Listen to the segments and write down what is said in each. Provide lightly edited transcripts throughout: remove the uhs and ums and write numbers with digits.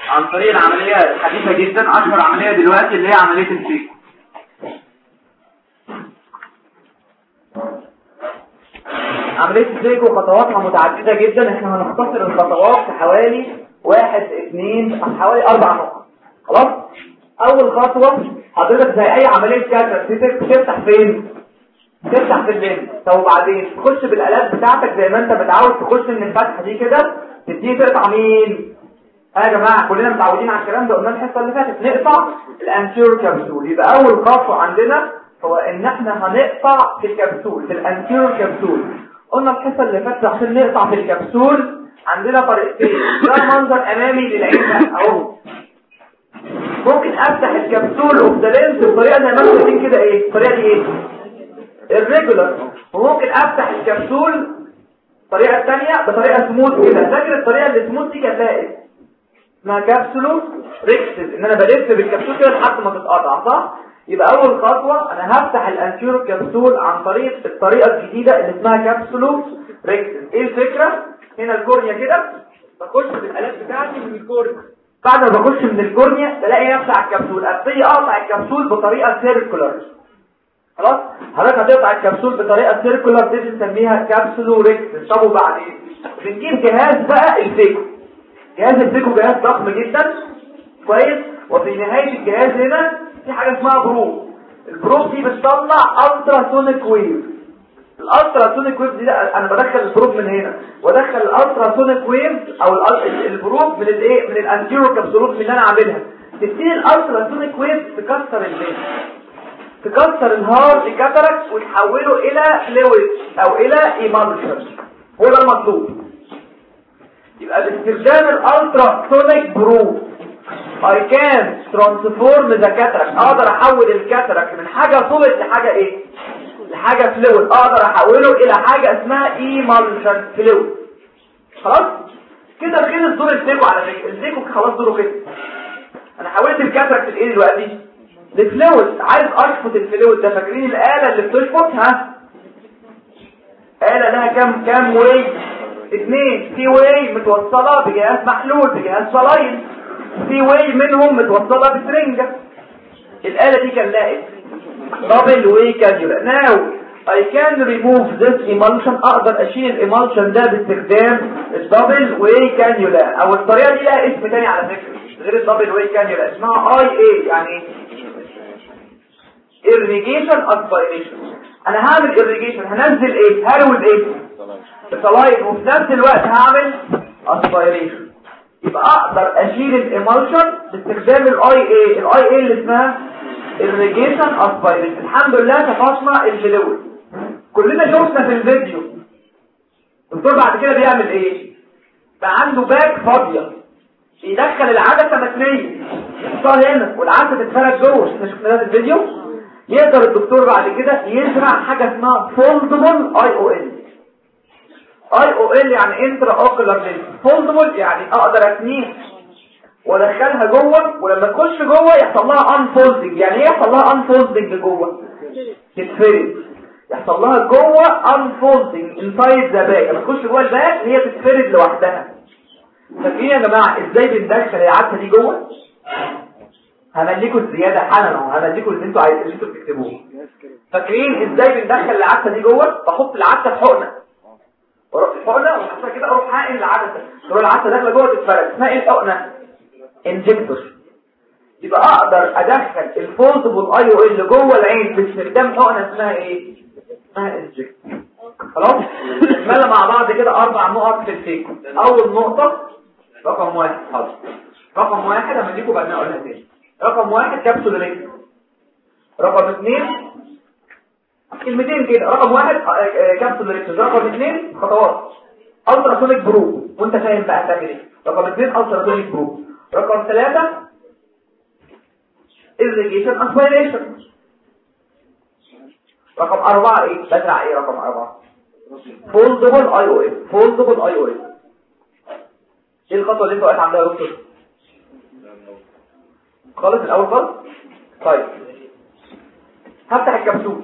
عن طريق العملية الحديثة جدا، اشهر عملية دلوقتي اللي هي عملية الفيكو. عملية الفيكو خطواتها متعددة جدا، احنا هنختصر الخطوات في حوالي 1 2 أو حوالي 4 نقط. خلاص. اول خطوة حضرتك زي اي عملية كاتر تفتح فين؟ تفتح في الليل. طب وبعدين تخش بالالات بتاعتك زي ما انت متعود تخش من الفتحة دي كده، تبتدي تقطع مين؟ يا جماعة كلنا متعودين على الكلام ده، قلنا الحصة اللي فاتت نقطع الانتيرور كبسول. يبقى اول خطوة عندنا هو ان احنا هنقطع في الكبسول، في الانتيرور كبسول. قلنا الحصة اللي فاتت عشان نقطع في الكبسول عندنا طريقتين. ده منظر امامي للعين اهو. ممكن افتح الكبسول اوف ذا لينز بطريقه زي ما انتم شايفين كده. ايه الطريقه دي؟ ايه الريجولار. وممكن افتح الكبسول الطريقه الثانيه بطريقه سموث كده. فاكر الطريقه اللي سموث دي كانت اسمها كابسولو ريكسل، ان انا بلف بالكبسول كده لحد ما تتقطع، صح؟ يبقى اول خطوه انا هفتح الانتيرور كبسول عن طريق الطريقه الجديده اللي اسمها كابسولو ريكسل. ايه الفكره؟ هنا الكورنيا كده، بخش بالالات بتاعتي من الكورنيا. بعد ما بخش من الكورنيا بلاقي نفسي على الكبسول، ابتدي اقطع الكبسول بطريقه سيركولار. خلاص. حضرتك هتقطع الكبسول بطريقه سيركولار دي بنسميها كابسولو ريكسل. طب وبعدين بنجيب جهاز بقى الفيكو. جهاز الفيكو جهاز ضخم جدا، كويس. وفي نهايه الجهاز هنا في حاجه اسمها بروب. البروب دي بتطلع الترا سونيك ويف. الالترا سونيك ويف دي انا بدخل البروب من هنا وادخل الالترا سونيك ويف او البروب من الايه، من الانتيرو كابسولوت اللي انا عاملها. تبتدي الالترا سونيك ويف تكسر الفين، تكسر الهارد كاتاراكت وتحوله الى فلويد او الى ايمالشن. هو ده المطلوب. يبقى باستخدام الالترا سونيك بروب I can transform the cataract. اقدر احول الكاتاراكت من حاجه سوليد لحاجه ايه، لحاجه فلويد. اقدر احوله الى حاجه اسمها ايمالشن فلويد. خلاص كده خلص دور الفيكو. على فكره الفيكو خلاص دوره كده. انا حولت الكاتاراكت لايه دلوقتي؟ لفلويد. عايز اشفط الفلويد ده. فاكرين الاله اللي بتشفط؟ آلة لها كام واي؟ 2. في واي متوصله بجهاز محلول بجهاز صلاين، في واي منهم متوصله بسرنجه. الآلة دي كان لها دبل واي كانيولا. ناو I can remove this emulsion. اقدر اشيل الامالشن ده باستخدام الدبل واي كانيولا، او الطريقه دي لها اسم تاني على فكره غير الدبل واي كانيولا، اسمها IA. يعني irrigation aspiration. انا هعمل irrigation، هنزل ايه؟ هروز ايه؟ صلاين، وفي نفس الوقت هعمل aspiration. يبقى اقدر اشيل الامالشن باستخدام الاي اي اللي اسمها irrigation aspiration. الحمد لله شفطنا الفلويد. كلنا شفنا في الفيديو الدكتور بعد كده بيعمل ايه؟ بقى عنده باك فاضيه، يدخل العدسه متنيه يحطها هنا والعدسه تتفرج جوه. احنا شفنا ده في الفيديو. يقدر الدكتور بعد كده يزرع حاجه اسمها فولدبل IOL يعني انترا اوكولار لينز. فولدبل يعني اقدر اتنيه وادخلها جوه، ولما تخش جوه يحصل لها انفولدنج. يعني ايه يحصل لها انفولدنج جوه؟ تتفرد. يحصل لها جوه انفولدنج انسايد ذا باك. لما تخش جوه الباك هي تتفرد لوحدها. فاكرين يا جماعه ازاي بندخل العدسه دي جوه؟ همليكم الزياده حالا اهو، همليكم اللي انتوا عايزين انتوا تكتبوه. فاكرين ازاي بندخل العدسه دي جوه؟ بحط العدسه في حقنه، واروح في الحقنه وحطها كده، اروح حاقن العدسه، تروح العدسه داخله جوه تتفرد. اسمها ايه الحقنه؟ انجكتور. يبقى اقدر ادخل الفولدبل IOL جوه العين باستخدام حقنه اسمها ايه؟ اسمها انجكتور. خلاص. نتملى مع بعض كده 4 نقط في الفيكو. اول نقطه رقم 1. حاضر. رقم 1 همديكم بعدين اقولها تاني. رقم 1 كبسول ريكس. رقم 2 كلمتين كده. رقم 1 كبسول ريكس. رقم 2 خطوات الترا سونيك بروب، وانت فاهم بقى تعمل ايه. رقم 2 الترا سونيك بروب. رقم 3 irrigation aspiration. رقم 4 ايه؟ بزرع ايه؟ رقم 4 foldable IOL. ايه الخطوه اللي انت واقف عندها يا دكتور؟ خالص الاول خالص. طيب هفتح الكبسول.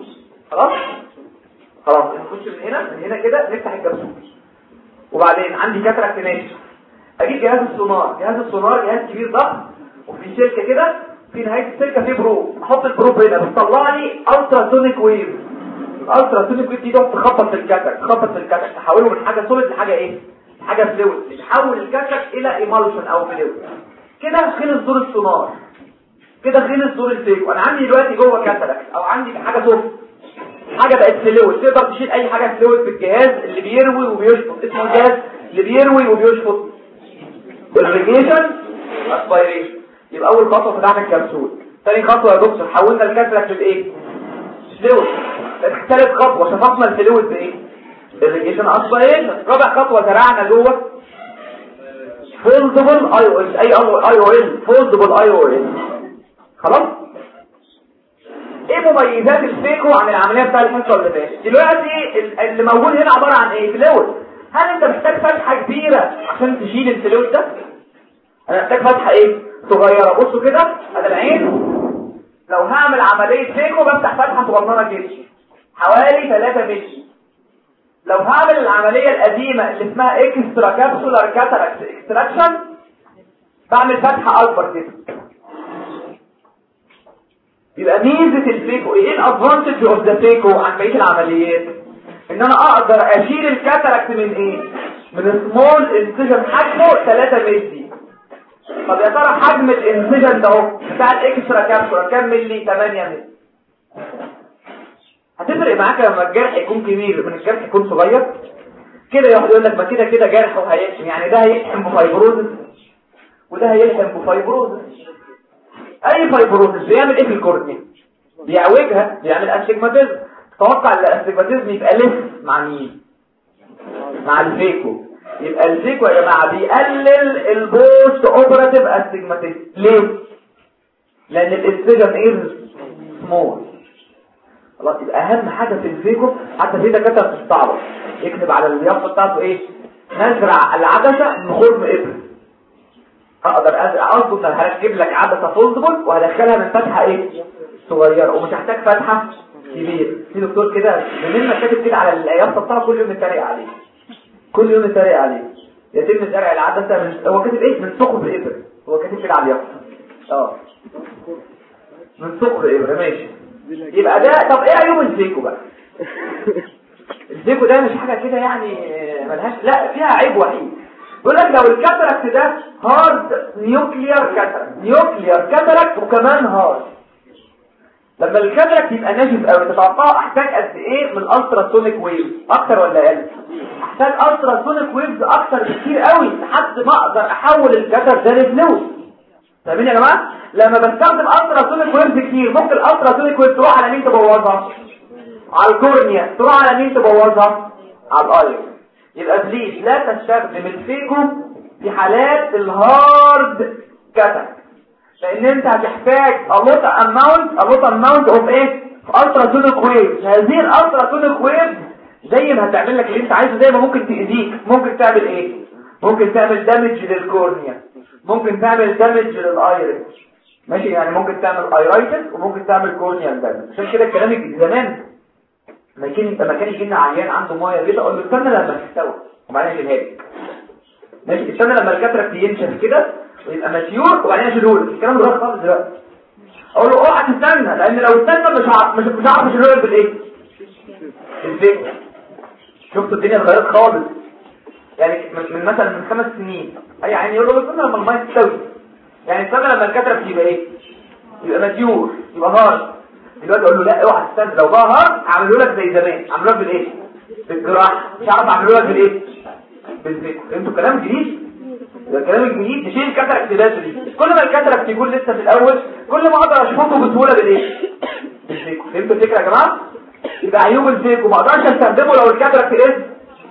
خلاص نخش من هنا كده نفتح الكبسول. وبعدين عندي كاتراكت ماشي. اجيب جهاز السونار. جهاز السونار جهاز كبير ضخم، وفي شركه كده في نهايه السلكه في بروب، احط البروب هنا بتطلع لي التراسونيك ويف. الالتراسونيك ويف دي تقعد تخبط في الكاتراكت، تخبط في الكاتراكت، تحوله من حاجه سوليد لحاجه ايه؟ حاجه فلويد، تحول الكاتراكت الى ايمالشن او فلويد. كده خلص دور السونار، كده خلص دور الفيكو. انا عندي دلوقتي جوه كاتراكت او عندي حاجه سوفت، حاجه بقت فلويد، تقدر تشيل اي حاجه فلويد بالجهاز اللي بيروي وبيشفط. اسمه الجهاز اللي بيروي وبيشفط الريجيشن اسبيريشن. يبقى اول خطوه فتحنا الكبسول. ثاني خطوه يا دكتور حولنا الكاتراكت لايه؟ فلويد. ثالث خطوه شفطنا الفلويد بايه؟ الريجيشن اسبيريشن. رابع خطوه زرعنا جوه فولدبل اي او ال، فولدبل اي او ال. خلاص. ايه مميزات الفيكو عن العمليه بتاع الحصه اللي فاتت؟ دلوقتي اللي موجود هنا عباره عن ايه؟ فلويد. هل انت محتاج فتحه كبيره عشان تشيل الفلويد ده؟ انا محتاج فتحه ايه؟ صغيره. بصوا كده ادي العين، لو هعمل عمليه فيكو بفتح فتحه صغننه كده حوالي 3 مللي. لو هعمل العمليه القديمه اللي اسمها اكسترا كابسولار كاتاراكت اكستراكشن بعمل فتحه اكبر كده. يبقى ميزه الفيكو ايه؟ الادفانتج اوف ذا فيكو عن بقيه العمليات ان انا اقدر اشيل الكاتاراكت من ايه؟ من سمول انسيجن حجمه 3 مللي. طب يا ترى حجم الانسيجن ده اهو بتاع الاكسترا كابسولار كام مللي؟ 8 مللي. هتفرق معاك لما الجرح يكون كبير من الجرح يكون صغير؟ كده يقول لك ما كده كده جرحه هيلحم، يعني ده هيلحم بفايبروزس وده هيلحم بفايبروزس. اي فايبروزس بيعمل ايه في الكورنيا؟ بيعوجها، بيعمل استجماتيزم. تتوقع ان الاستجماتيزم يبقى لف مع مين؟ مع الفيكو. يبقى الفيكو يا جماعه بيقلل البوست اوبراتيف استجماتيزم. ليه؟ لان الاستجم ايه؟ سمول. خلاص. يبقى اهم حاجه في الفيكو، حتى في دكاتره بتستعرض يكتب على اليافطه بتاعته ايه؟ نزرع العدسه من خرم ابر. اقدر اظبط ان هركب لك عدسه فولدبل وهدخلها من فتحه ايه؟ صغيره، ومش هحتاج فتحه كبيره. في دكتور كده مننا كاتب كده على اليافطه بتاعته كل يوم نتريق عليه، كل يوم نتريق عليه. يتم زرع العدسه من، هو كاتب ايه؟ من ثقب الابر. هو كاتب كده على اليافطه من ثقب الابر. ماشي. يبقى ده. طب ايه عيوب الفيكو بقى؟ الفيكو ده مش حاجه كده يعني ملهاش، لا فيها عيب وحيد. يقول لك لو الكاتراكت ده هارد نيوكليار كاتراكت، نيوكليار كاتراكت وكمان هارد. لما الكاتراكت يبقى ناشف قوي تتوقع احتاج قد ايه من الالتراسونيك ويف؟ اكتر ولا اقل؟ احتاج التراسونيك ويفز اكتر بكتير قوي لحد ما اقدر احول الكاتراكت ده لفلويد. فاهمين يا جماعه؟ لما بستخدم التراسونيك ويفز كتير ممكن الالتراسونيك ويف تروح على مين تبوظها؟ على الكورنيا. تروح على مين تبوظها؟ على الايرس. يبقى بليز لا تستخدم الفيكو في حالات الهارد كاتراكت، لان انت هتحتاج a lot amount of ايه؟ ultrasonic waves. هذه الالتراسونيك ويف زي ما هتعمل لك اللي انت عايزه، زي ما ممكن تأذيك ممكن تعمل ايه؟ ممكن تعمل دامج للكورنيا، ممكن تعمل دامج للايرس. ماشي؟ يعني ممكن تعمل ايرايتس وممكن تعمل كورنيال دامج. عشان كده الكلام زمان ما كان يجي لنا عيان عنده ميه كده اقول له استنى لما تستوي وبعدين اشيلها لك. ماشي؟ استنى لما الكاتراكت ينشف كده ويبقى ماتيور وبعدين اشيله لك. الكلام ده خالص دلوقتي. اقول له اوعى تستنى، لان لو استنى مش هعرف اشيله لك بالايه؟ الفيكو. شفتوا الدنيا اتغيرت خالص. يعني من مثلا من 5 سنين اي عين يقول له استنى لما الميه تستوي، يعني استنى لما الكاتراكت يبقى ايه؟ يبقى ماتيور، يبقى هارد. دلوقتي اقول له لا اوعى تستنى، لو بقى هارد اعمله لك زي زمان، اعمله لك بالايه؟ بالجراحه. مش عارف اعمله لك بالايه؟ بالفيكو. انتوا كلام جديد. ده الكلام الجديد. تشيل الكاتراكت بدري. كل ما الكاتراكت يكون لسه في الاول كل ما اقدر اشفطه بسهوله بالايه؟ بالفيكو. فهمتوا الفكره يا جماعه؟ يبقى عيوب الفيكو ما اقدرش استخدمه لو الكاتراكت ايه؟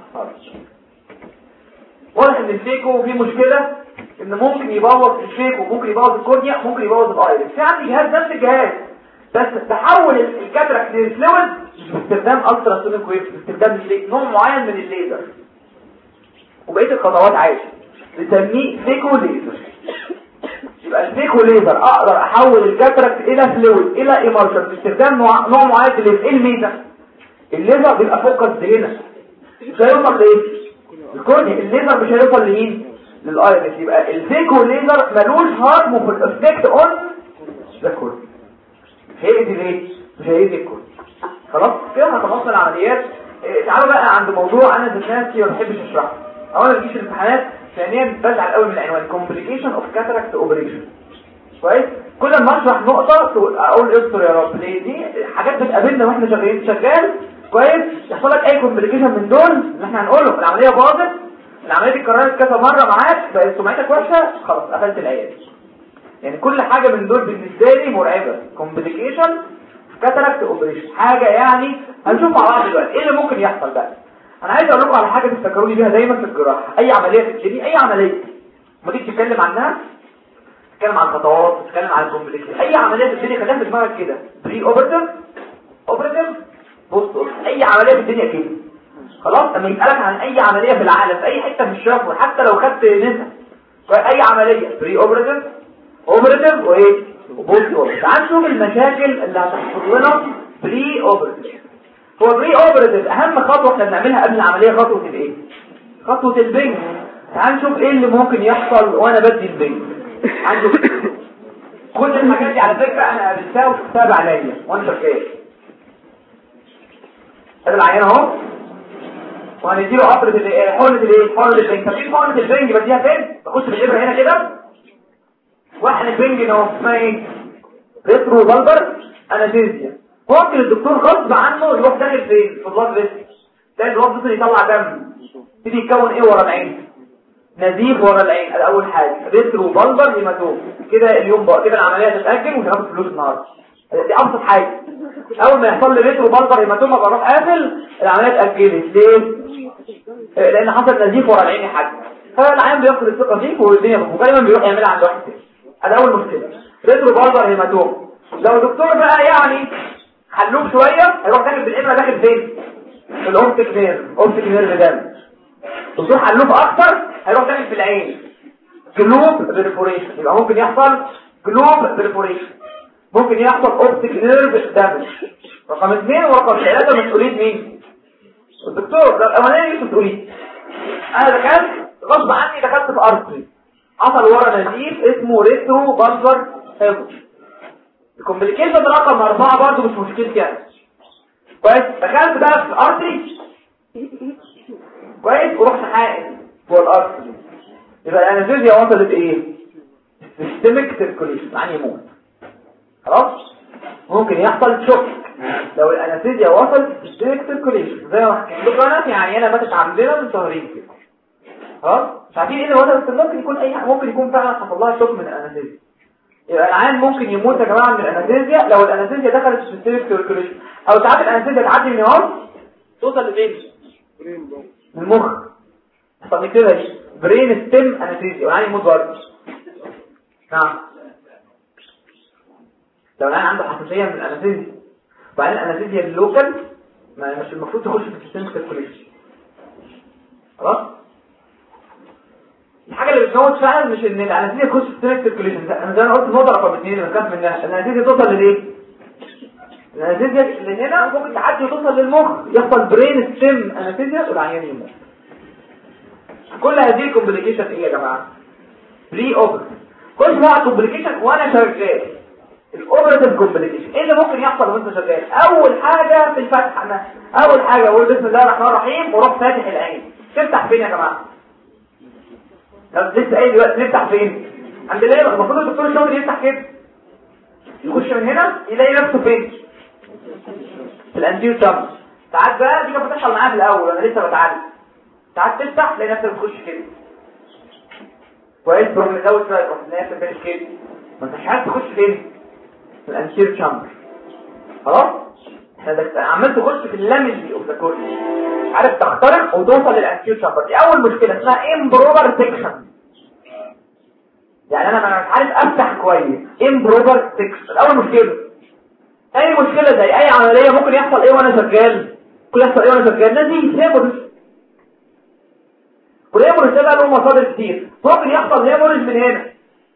واضح ان الفيكو فيه مشكله، ان ممكن يبوظ الفيكو، ممكن يبوظ الكورنيا، ممكن يبوظ الايرس. في عندي جهاز نفس الجهاز بس تحول الكاتراكت للفلويد باستخدام التراسونيك ويف، باستخدام نوع معين من الليزر، وبقيه الخطوات عادي. بنسميه فيكو ليزر. يبقى الفيكو ليزر اقدر احول الكاتراكت الى فلويد الى ايمرشن باستخدام نوع معين من الليزر. ايه الميزه؟ الليزر بيبقى فوكس هنا، مش هيوصل لايه؟ الكورنيا. الليزر مش هيوصل لمين؟ للايرس، يبقى الفيكو ليزر ملوش هارمفول افكت اون ذا كورنيا. مش هيأذي ليه؟ مش هيأذي الكل. خلاص كده هنخلصنا العمليات. تعالوا بقى عند موضوع انا ذات نفسي ما بحبش اشرحه، اولا بجيش الامتحانات، ثانيا بزعل قوي من العنوان complication of cataract operation. كويس؟ كل ما اشرح نقطه اقول استر يا رب، ليه؟ دي حاجات بتقابلنا واحنا شغال كويس، يحصل لك اي كومبليكيشن من دول اللي احنا هنقوله، العمليه باظت، العمليه دي اتكررت كذا مره معاك، بقت سمعتك وحشه، خلاص قفلت العيادة. يعني كل حاجه من دول بالنسبه لي مرعبه. complication كاتاراكت اوبريشن حاجه يعني هنشوف مع بعض دلوقتي ايه اللي ممكن يحصل بقى. انا عايز اقول لكم على حاجه تفتكروني بيها دايما في الجراحه، اي عمليه تبتدي، اي عمليه ما تيجي تتكلم عنها، تتكلم عن الخطوات، تتكلم عن الكومبليكيشن، اي عمليه تبتدي خليها في دماغك كده بري اوبريتيف. بص اي عمليه في الدنيا كده خلاص، لما يسالك عن اي عمليه في العالم في اي حته من الشرق، حتى لو خدت نسا، اي عمليه بري اوبريتيف وايه وبوست. تعال نشوف المشاكل اللي هتحصل لنا بري اوبريتيف. هو بري اوبريتيف اهم خطوه احنا بنعملها قبل العمليه خطوه الايه؟ خطوه البنج. تعال نشوف ايه اللي ممكن يحصل وانا بدي البنج. كل الحاجات دي على فكره انا قابلتها وشفتها بعينيا وانا شغال. ادي العيان اهو، وهنديله قطره حقنه البنج. طب ايه حقنه البنج بديها فين؟ بخش بالابره هنا كده، واحد البنج اهو اسمها ايه؟ ريترو فالبر انستيزيا. ممكن الدكتور غصب عنه يروح داخل فين؟ في البلاد فيسل، تلاقي البلاد فيسل يطلع دم، يبتدي يتكون ايه ورا العين؟ نزيف ورا العين. ده اول حاجه، ريترو فالبر هيماتوم. كده اليوم بقى كده العمليه هتتاجل ومش هناخد فلوس النهارده. دي ابسط حاجه. اول ما يحصل لي ريترو فالبر هيماتوم بروح قافل العمليه، اتاجلت ليه؟ لان حصل نزيف ورا العين حاجه، فالعين بياخد الثقه فيك والدنيا بتبوظ، غالبا بيروح يعملها عند واحد تاني. هذا اول مشكله، ريترو فالبر هيماتوم. لو الدكتور بقى يعني حلوب شويه هيروح داخل بالابره، داخل فين؟ في الاوبتيك نيرف ده. الدكتور حلوب اكتر هيروح داخل في العين، جلوب بريفوريشن. يبقى ممكن يحصل جلوب بريفوريشن، ممكن يحصل اوبتيك نيرف دامج. رقم 2 ورقم 3 مسؤوليه مين؟ الدكتور. ده الاولاني مش مسؤوليه، انا دخلت غصب عني، دخلت في ارتري، حصل ورا نزيف اسمه ريترو فالبر هيماتوم. الكومبليكيشن رقم 4 برضه مش مشكلتي يعني. كويس، دخلت بقى في ارتري كويس، ورحت حائل جوه الارتري، يبقى الانستيزيا وصلت ايه؟ سيستميك سيركوليشن، يعني يموت. خلاص، ممكن يحصل شوك لو الانستيزيا وصلت سيستميك سيركوليشن زي ما حكيت لكم انا. يعني انا ماتت عندنا من شهرين كده، خلاص مش عارفين ايه اللي وصلت، ممكن يكون اي حاجه، ممكن يكون فعلا حصل لها شوك من الانستيزيا. يبقى العيان ممكن يموت يا جماعه من الانستيزيا لو الانستيزيا دخلت في السيستميك سيركوليشن، او ساعات الانستيزيا تعدي من الهارت توصل لفين؟ المخ. طب نكتبها دي برين ستيم انستيزيا، والعيان يموت برضه. نعم، لو العيان عنده حساسيه من الانستيزيا، وبعدين الانستيزيا اللوكال مش المفروض تخش في السيستميك سيركوليشن. خلاص، الحاجه اللي بتموت فعلا مش ان الانستيزيا تخش في السيستميك سيركوليشن، انا زي ما قلت النقطه رقم 2 اللي بنخاف منها، الانستيزيا توصل للايه؟ الانستيزيا اللي هنا ممكن تعدي وتوصل للمخ، يحصل برين ستيم انستيزيا والعيان يموت. كل هذه الكومبليكيشن ايه يا جماعه؟ بري اوبريتيف. خش بقى الكومبليكيشن وانا شغال، الاوبريتيف كومبليكيشن. ايه اللي ممكن يحصل وانت شغال؟ اول حاجه في الفتح، انا اول حاجه اقول بسم الله الرحمن الرحيم واروح فاتح العين. تفتح فين يا جماعه؟ لسه قايل دلوقتي نفتح فين؟ عند ليه؟ المفروض الدكتور الشاطر يفتح كده، يخش من هنا يلاقي نفسه فين؟ في الانتيريور تشامبر. ساعات بقى دي كانت بتحصل معايا في الاول انا لسه بتعلم، ساعات تفتح تلاقي نفسك بتخش كده كويس، تروح مزود شويه تروح تلاقي نفسك فين كده، ما انتش عارف تخش فين؟ في الانتيريور تشامبر. خلاص، احنا عمال تخش في اللاميني اوف ذا كورنيا، عارف تخترق وتوصل للانتيريور تشامبر. دي اول مشكله اسمها امبروبر سيكشن، يعني انا مش عارف افتح كويس، امبروبر سيكشن اول مشكله. اي مشكله زي اي عمليه ممكن يحصل ايه وانا شغال؟ ممكن يحصل ايه وانا شغال؟ نزيف، هيموريج. والهيموريج ده بقى له مصادر كتير، ممكن يحصل هيموريج من هنا،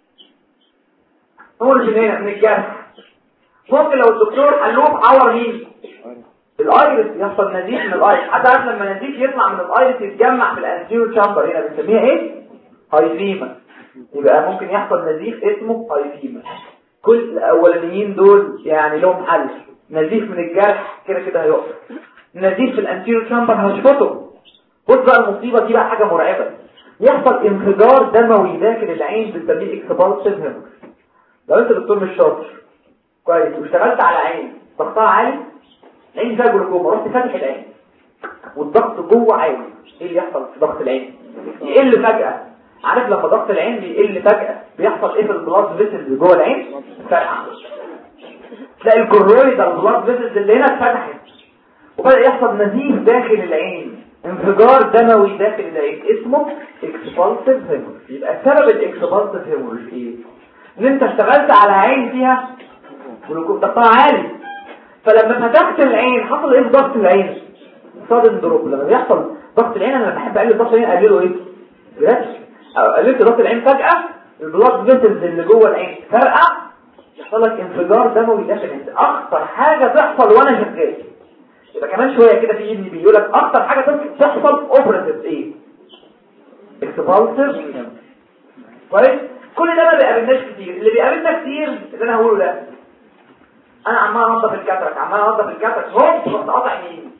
هيموريج من هنا من الجرح. ممكن لو الدكتور حلوب عور مين؟ الايرس، يحصل نزيف من الايرس. حتى عارف لما نزيف يطلع من الايرس يتجمع في الانتيريور تشامبر، هنا بنسميها ايه؟ هايفيما، يبقى ممكن يحصل نزيف اسمه هايفيما. كل الاولانيين دول يعني لهم حل. نزيف من الجرح كده كده هيقف، نزيف في الانتيريور شامبر هشفطه. بص بقى المصيبه دي بقى حاجه مرعبه، يحصل انفجار دموي داخل العين بنسميه اكسبالسيف هيموريج. لو انت دكتور مش شاطر كويس واشتغلت على عين ضغطها عالي، العين فيها جلوكوما، رحت فاتح العين والضغط جوه عالي، ايه اللي يحصل في ضغط العين؟ يقل فجأة. عارف لما ضغط العين بيقل فجأة بيحصل ايه في البلاد فيسلز جوه العين؟ فرقع. تلاقي الكرويد البلاد فيسلز اللي هنا اتفتحت وبدأ يحصل نزيف داخل العين، انفجار دموي داخل العين اسمه اكسبالسيف هيموريج. يبقى سبب الاكسبالسيف هيموريج ايه؟ ان انت اشتغلت على عين فيها جلوكوما ضغطها عالي، فلما فتحت العين حصل ايه في ضغط العين؟ صادم دروب. لما بيحصل ضغط العين انا بحب اقلل ضغط العين، اقلله ايه؟ جراتش. قللت ضغط العين فجأة البلاد فيسلز اللي جوه العين فرقع، يحصل لك انفجار دموي داخل العين. اخطر حاجه تحصل وانا شغال. يبقى كمان شويه كده في ابني بيقول لك اخطر حاجه تحصل اوبراتيف ايه؟ اكسبالسيف. كويس. كل ده ما بيقابلناش كتير. اللي بيقابلنا كتير اللي انا هقوله ده، انا عمال انضف الكاترك هوب رحت قاطع مين؟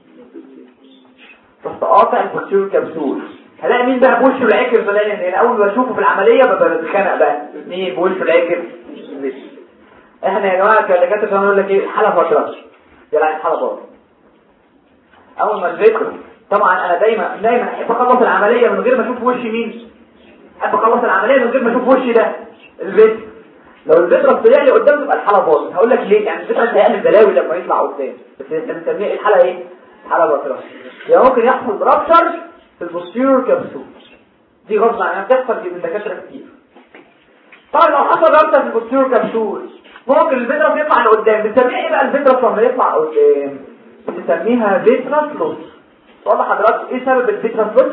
رحت قاطع البوستيريور كبسول. هلاقي مين بقى بوشه العكر فلان؟ لان اول ما اشوفه في العمليه ببقى بتخانق بقى مين بوشه العكر. احنا يا جماعه كدكاتره بنقول لك ايه؟ الحاله فتره يعني الحاله باظت. اول ما الفكر طبعا انا دايما احب اخلص العمليه من غير ما اشوف وش مين. احب اخلص العمليه من غير ما اشوف وش ده الفكر. لو الفكره طلع لي قدام تبقى الحاله باظت. هقول لك ليه. يعني الفكره هيعمل بلاوي لما يطلع قدام، بس احنا بنسميها الحاله ايه؟ الحاله باظت. يعني ممكن يحصل رابشر في البوستيريور كبسول، دي غصب عنها بتحصل من دكاتره كتير. طبعا لو حصل رابشر في البوستيريور كبسول ممكن الفيتراس يطلع لقدام. بنسميها ايه بقى الفيتراس لما يطلع قدام؟ بنسميها فيتراس لوس. واضح حضرتك ايه سبب الفيتراس لوس؟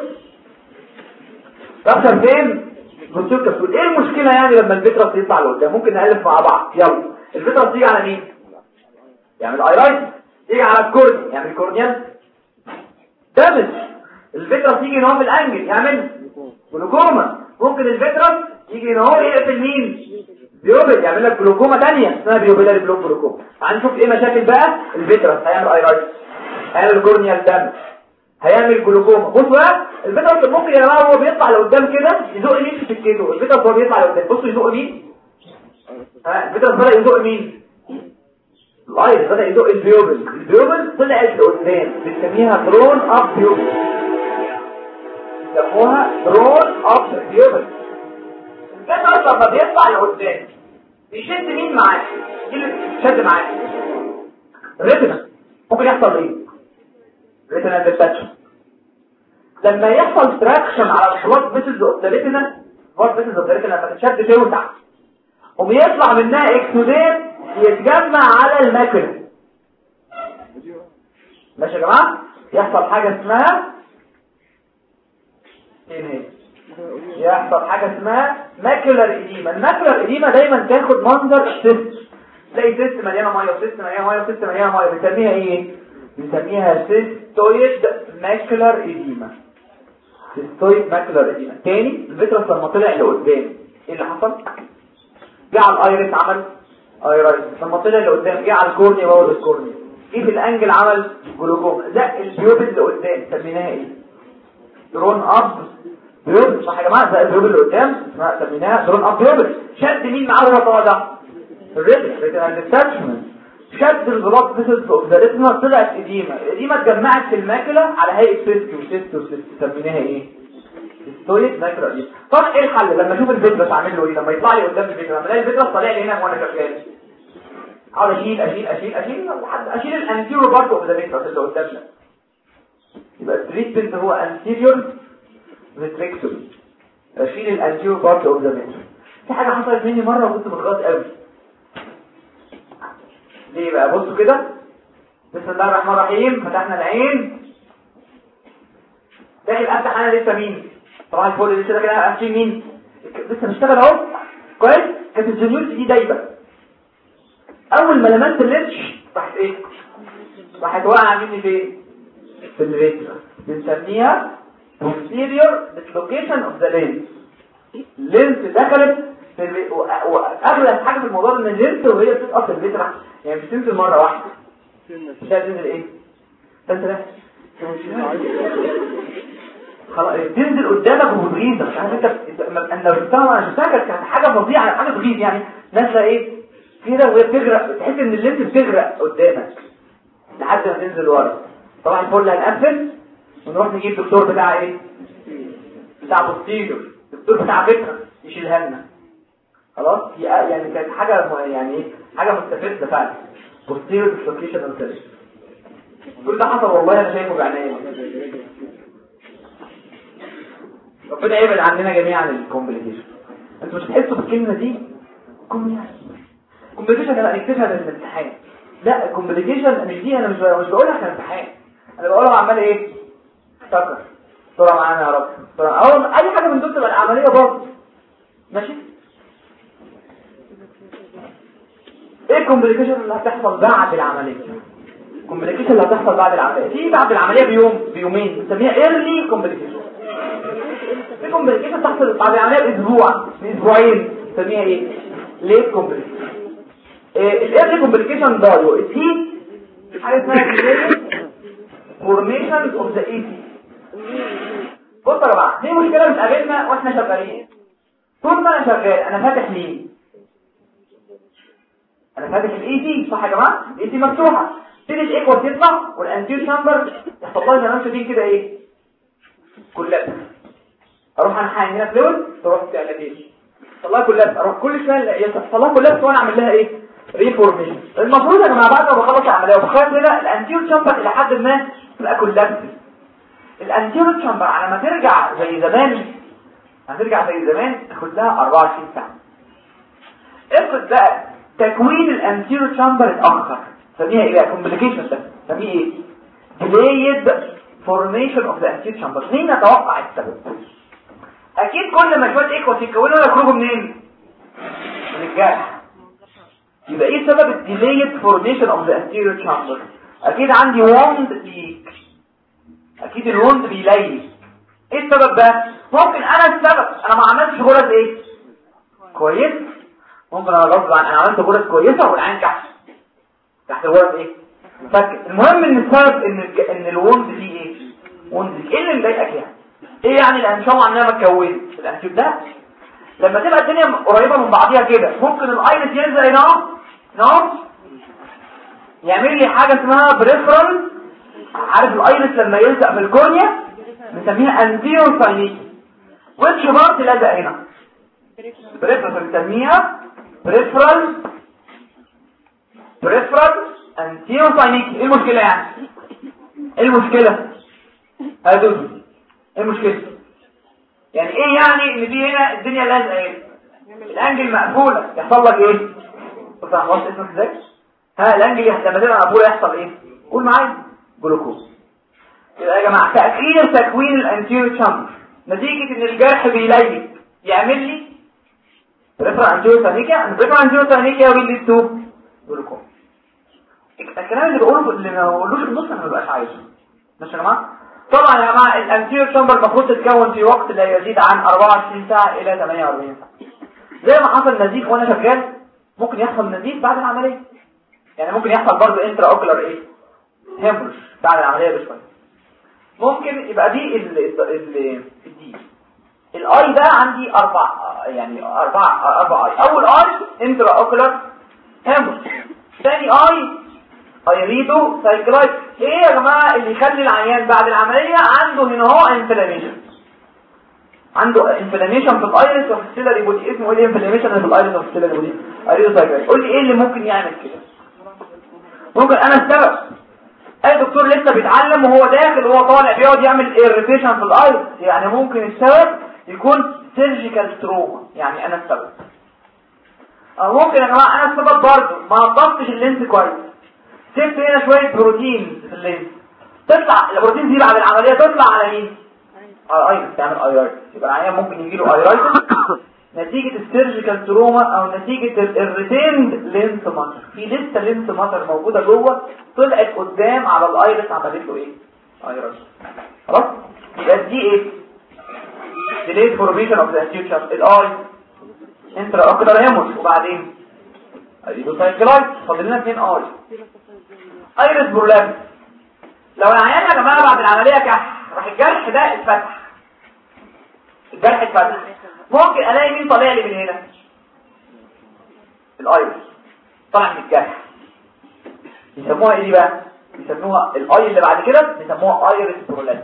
رابشر فين؟ البوستيريور كبسول. ايه المشكله يعني لما الفيتراس يطلع لقدام؟ ممكن نالف مع بعض. يلا الفيتراس يجي على مين؟ يعمل ايرايت. يجي على الكورنيا يعمل كورنيال دامج. الفيتراس يجي هنا في الانجل يعمل جلوكوما. ممكن الفيتراس يجي هنا يقفل مين؟ بيوبل، يعمل لك جلوكوما ثانيه اسمها بيوبيلاري بلوك جلوكوما. هنشوف ايه مشاكل بقى. الفيتراس هيعمل ايرايت، هيعمل كورنيال دامج، هيعمل جلوكوما. بصوا بقى الفيتراس ممكن يا جماعه هو بيطلع لقدام كده يزق مين في سكته. الفيتراس هو بيطلع لقدام بصوا يزق مين؟ الفيتراس بدا يزق مين؟ الايرس بدا يزق البيوبل. البيوبل طلعت لقدام بنسميها درون اب بيوبل. يسموها درون اب بيوبل. الفيتراس لما بيطلع لقدام بيشد مين معاه؟ ايه اللي بيشد معاه؟ الريتنا. ممكن يحصل ايه؟ ريتنا ديتاتشن. لما يحصل تراكشن على البلاد فيسلز اوف ذا ريتنا، البلاد فيسلز اوف ذا ريتنا لما تتشد توسع وبيطلع منها اكسودات يتجمع على الماكولا. ماشي يا جماعه؟ يحصل حاجه اسمها ايه؟ يحصل حاجه اسمها ماكولار ايديما. الماكولار ايديما دايما تاخد منظر سيست. تلاقي سيست مليانه ميه وسيست مليانه ميه وسيست مليانه ميه. بنسميها ايه؟ بنسميها سيستويد ماكولار ايديما. سيستويد ماكولار ايديما. تاني الفيتراس لما طلع لقدام ايه اللي حصل؟ جه على الايرس عمل ايرايت. لما طلع لقدام جه على الكورنيا وهو الكورنيا. جه في الانجل عمل جلوكوما. زق البيوبل لقدام سميناها ايه؟ درون اب بيوبل. صح يا جماعه؟ زق البيوبل لقدام سميناها درون اب بيوبل. شد مين معاه وهو طالع؟ الريتنا ديتاتشمنت. شد البلاد فيسلز اوف ذا ريتنا طلعت ايديما. الايديما اتجمعت في الماكله على هيئه سيست وسيست وسيست. سميناها ايه؟ ستويد ماكولار ايديما. طبعا ايه الحل لما اشوف الفيتراس اعمل له ايه؟ لما يطلع لي قدام الفيتراس لما الاقي الفيتراس طالع لي هنا وانا شغال اقعد اشيل لحد اشيل الانتيريور بارت اوف ذا فيتراس اللي قدامنا. يبقى التريتمنت هو انتيريور فيتريكتومي. اشيل الانتيريور بارت اوف ذا فيتراس. في حاجه حصلت مني مره وكنت متغاظ قوي. ليه بقى؟ بصوا كده. بسم الله الرحمن الرحيم. فتحنا العين داخل افتح انا لسه مين؟ طبعا الفول لسه كده قافلين مين؟ لسه بشتغل اهو كويس. كانت الجنيوز دي دايبه. اول ما لمست اللينش راحت ايه؟ راحت واقعه مني فين؟ في الريتنا. بنسميها posterior dislocation of the lens. اللينس دخلت في وقبل حاجه في الموضوع ان اللينس وهي بتتقص الفكره يعني بتنزل مره واحده مش هتنزل ايه تنزل خلاص تنزل قدامك وبتغيظك يعني انت لو شفتها انا شفتها كانت حاجه فظيعه حاجه تغيظ يعني نازله ايه كده وهي بتغرق تحس ان اللينس بتغرق قدامك لحد ما تنزل ورا. طبعا الفل هنقفل ونروح نجيب دكتور بتاع ايه بتاع بوستيريور الدكتور بتاع فكره يشيلها لنا خلاص يعني كانت حاجه يعني ايه حاجه مستفزه فعلا بوستيريور ديسلوكيشن انترست كل ده حصل والله انا شايفه بعينيا. ربنا يبعد عننا جميعا الكومبليكيشن. انتوا مش هتحسوا بالكلمه دي كومبليكيشن انا اكتبها للامتحان لا الكومبليكيشن مش دي انا مش بقولها كامتحان انا بقولها عمال ايه افتكر بسرعه معانا يا رب او اي حاجه من دول تبقى العمليه برضه ماشي. ايه الكومبليكيشن اللي هتحصل بعد العمليه الكومبليكيشن اللي هتحصل بعد العمليه في بعد العمليه بيومين بنسميها ايرلي كومبليكيشن. في كومبليكيشن تحصل بعد العمليه باسبوعين بنسميها ايه ليت كومبليكيشن. الايرلي كومبليكيشن ده دي حاجه اسمها فورميشن اوف ذا اي سي. بصوا يا جماعه دي مشكله بتقابلنا واحنا شغالين طول ما انا شغال انا فاتح مين انا فاتح الاي سي صح يا جماعه الاي سي مفتوحه تيجي الايكوال تطلع والانتير شامبر يحصل لها زي ما انتم شايفين كده ايه كلها اروح انا حاجه هنا فلويد تروح تعمل يحصل لها كلها اروح كل شويه يحصل لها كلها وانا اعمل لها ايه ريفورميشن. المفروض يا جماعه بعد ما بخلص العمليه وبخيط هنا الانتير شامبر الى حد ما تبقى كلها الانتير شامبر على ما ترجع زي زمان تاخد لها 24 ساعه. افرض بقى تكوين الانتير شامبر اتاخر سميها ايه بقى كومبليكيشن ده سميه ايه delayed formation of the anterior chamber. مين نتوقع السبب؟ اكيد كل ما شويه ايكوس يتكونوا يخرجوا منين من الجرح يبقى ايه سبب delayed formation of the anterior chamber؟ اكيد عندي wound leak اكيد الوند بيليل. ايه السبب بقى؟ ممكن انا السبب انا ما عملتش غرز ايه كويس ممكن انا غصب عن انا عملت غرز كويسه والعين تحت الغرز ايه فك. المهم ان السبب ان الوند فيه ايه وند ايه اللي مضايقك يعني ايه يعني الانشام عنها ما اتكونت الانشيب ده لما تبقى الدنيا قريبه من بعضيها كده ممكن الايرس ينزل هنا يعمل لي حاجه اسمها بريفرال. عارف الايرس لما يلزق في الكورنيا بنسميها انتيرو ساينيك ويتش بارت لزق هنا بريفرال بنسميها بريفرال انتيرو ساينيك. ايه المشكله يعني ايه المشكله هدول ايه المشكله يعني ايه يعني ان دي هنا الدنيا لازقه ايه الانجل مقفوله يحصل لك ايه بص انا خلاص اسمك ازاي الانجل لما تبقى مقفوله يحصل ايه قول معايا جلوكوز. يبقى يا جماعه تاخير تكوين الانتيريور تشامبر نتيجه ان الجرح بيليل يعمل لي بريفرال انتيريور ساينيكيا البريفرال انتيريور ساينيكيا ويل تو جلوكوز. الكلام اللي بقوله اللي ما بقولوش في النص انا ما بقاش عايزه ماشي يا جماعه. طبعا يا جماعه الانتيريور تشامبر المفروض تتكون في وقت لا يزيد عن 24 ساعه الى 48 ساعه. زي ما حصل نزيف وانا شغال ممكن يحصل نزيف بعد العمليه يعني ممكن يحصل برضه انترا اوكولار ايه هيموريج بعد العمليه بشويه. ممكن يبقى دي الدي الاي ده عندي اربع اي. اول اي انترا اوكولار هيموريج ثاني اي ايريدو سايكلايت. ايه يا جماعه اللي يخلي العيان بعد العمليه عنده هنا هو انفلاميشن عنده انفلاميشن في الايرس وفي السيلري بودي اسمه ايه الانفلاميشن في الايرس وفي السيلري بودي ايريدو سايكلايت. قول لي ايه اللي ممكن يعمل كده ممكن انا السبب اي دكتور لسه بيتعلم وهو داخل وهو طالع بيقعد يعمل ايريتيشن في الايرس يعني ممكن السبب يكون سيرجيكال تروما يعني انا السبب. او ممكن يا جماعه انا السبب برضه ما نضفتش اللينس كويس سبت هنا شويه بروتين في اللينس تطلع البروتين دي بعد العمليه تطلع على مين على الايرس تعمل ايرايتس. يبقى العيان ممكن يجي له ايرايتس نتيجه السيرجيكال تروما او نتيجه الريتيند لينس ماتر. في لسه لينس ماتر موجوده جوه طلعت قدام على الايرس عملت له ايه ايرايتس. خلاص يبقى دي ايه delayed formation of the anterior chamber. الاي intraocular hemorrhage. وبعدين ايدوسايكلايت. فاضل لنا 2 اي. ايرس برولابس. لو العيان يا جماعه بعد العمليه كح راح الجرح ده اتفتح، الجرح اتفتح، ممكن الاقي مين طالع لي من هنا؟ الايرس طالع من الجرح. يسموها ايه دي بقى؟ يسموها الاي اللي بعد كده بيسموها ايرس برولابس.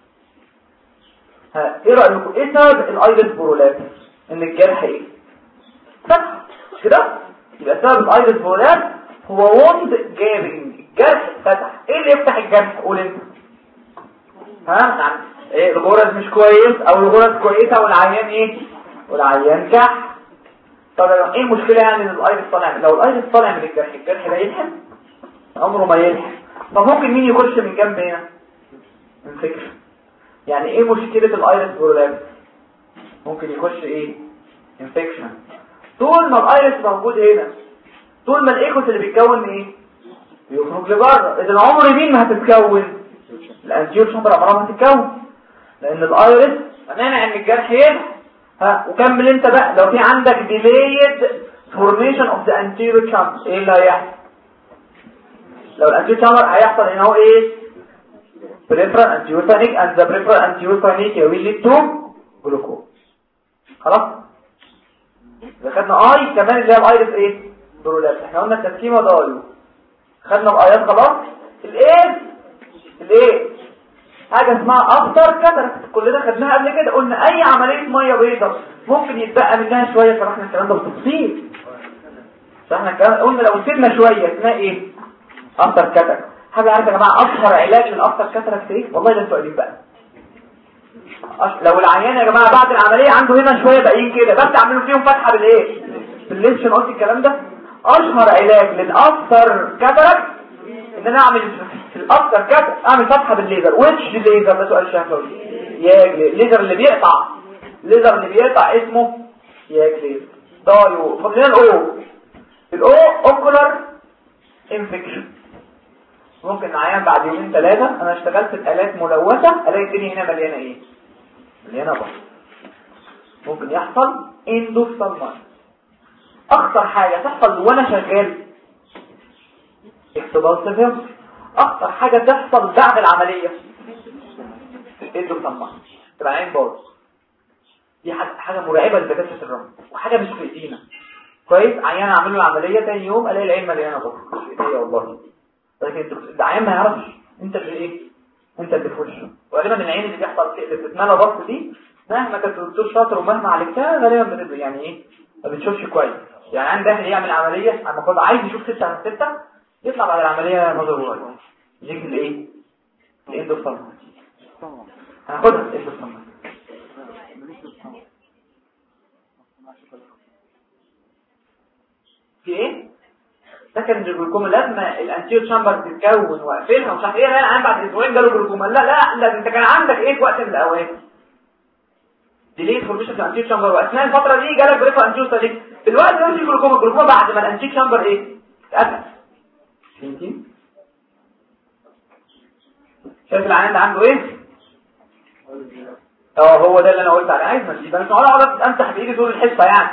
ايه رايكم ايه سبب الايرس برولابس؟ ان الجرح ايه؟ فتح مش كده؟ يبقى سبب الايرس برولابس هو ووند جابنج، الجرح فتح. ايه اللي يفتح الجرح؟ قول انت. نعم ايه؟ الغرز مش كويس او الغرز كويسه والعيان ايه؟ والعيان كح. طب ايه المشكله يعني ان الايرس طالع؟ لو الايرس طالع من الجرح، الجرح ده يلحم؟ عمره ما يلحم. فممكن مين يخش من جنب هنا؟ انفكشن. يعني ايه مشكله الايرس برولابس؟ ممكن يخش ايه؟ انفكشن. طول ما الايرس موجود هنا، طول ما الايكوس اللي بيتكون ايه؟ بيخرج لبره. اذا عمر مين ما هتتكون؟ الانتيور شامبر عمرها ما هتتكون، لان الايرس مانع ان الجرح يلحم. وكمل انت بقى. لو في عندك delayed formation of the anterior chamber ايه اللي هيحصل؟ لو الانتيور chamber هيحصل هنا هو ايه؟ peripheral anterior panic and the peripheral anterior panic will lead to glucose. خلاص؟ اذا خدنا اي كمان اللي هي الايرس ايه؟ برولابس. احنا قلنا التسكيمه ضايو، خدنا الايات خلاص. الايه حاجه اسمها افتر كاتاراكت، كلنا خدناها قبل كده. قلنا اي عمليه ميه بيضاء ممكن يتبقى منها شويه، شرحنا الكلام ده بالتفصيل. شرحنا الكلام، قلنا لو سيبنا شويه اسمها ايه؟ افتر كاتاراكت. حاجه عارف يا جماعه اشهر علاج للافتر كاتاراكت ايه؟ والله ده سؤالين بقى. لو العيان يا جماعه بعد العمليه عنده هنا شويه باقيين كده، بس اعملوا فيهم فتحه بالايه؟ بالليشن. قلت الكلام ده. اشهر علاج للافتر كاتاراكت ان انا اعمل في الافتر كاتاراكت اعمل فتحه بالليزر. ويتش ليزر؟ ده سؤال شهوي. ياجلي الليزر اللي بيقطع، الليزر اللي بيقطع اسمه ياجلي. دايو. فاضلين الاو اوكولار انفكشن. ممكن عيان بعد يومين 3 انا اشتغلت في الات ملوثه الاقي الدنيا هنا مليانه ايه؟ مليانه بط. ممكن يحصل اندوفتالمايت. اخطر حاجه تحصل وانا شغال اكتبال. اخطر حاجه تحصل بعد العمليه اندوفتالمايت، تبقى عين باظ. دي حاجه مرعبه لدكاتره الرمد، وحاجه مش في ايدينا. كويس؟ عيان اعمل له العمليه ثاني يوم الاقي العين مليانه بط. ايه والله. لكن العيان ما يعرفش انت اللي ايه؟ انت اللي في وشه. وغالبا العين اللي بيحصل اللي بتتملى ضغط دي مهما كنت دكتور شاطر ومهما عالجتها غالبا بتبقى يعني ايه؟ ما بتشوفش كويس. يعني عند داخل يعمل عمليه اما كنت عايز يشوف 6/6 يطلع بعد العمليه نظر واحد يجيك الايه؟ الاندوفتالمايت. هناخدها الاندوفتالمايت. في ايه؟ سكن الجلوكوما لما الانتيور شامبر تتكون واقفلها ومش عارف ايه. لا العيان بعد اسبوعين جاله جلوكوما. لا انت كان عندك ايه في وقت من الاوقات؟ ديليت فورميشن في الانتيور شامبر، واثناء الفتره دي جالك بريفر انتيور ستاتيك. دلوقتي ده مش جلوكوما بعد ما الانتيور شامبر ايه؟ اتقفل. فهمتي؟ شايف العيان ده عنده ايه؟ هو ده اللي انا قلت عليه. عايز ماشي بس انا اقعد امسح بايدي طول الحصه يعني.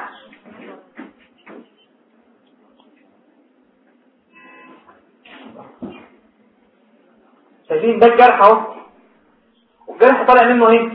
شايفين ده الجرح اهو، والجرح طالع منه ايه؟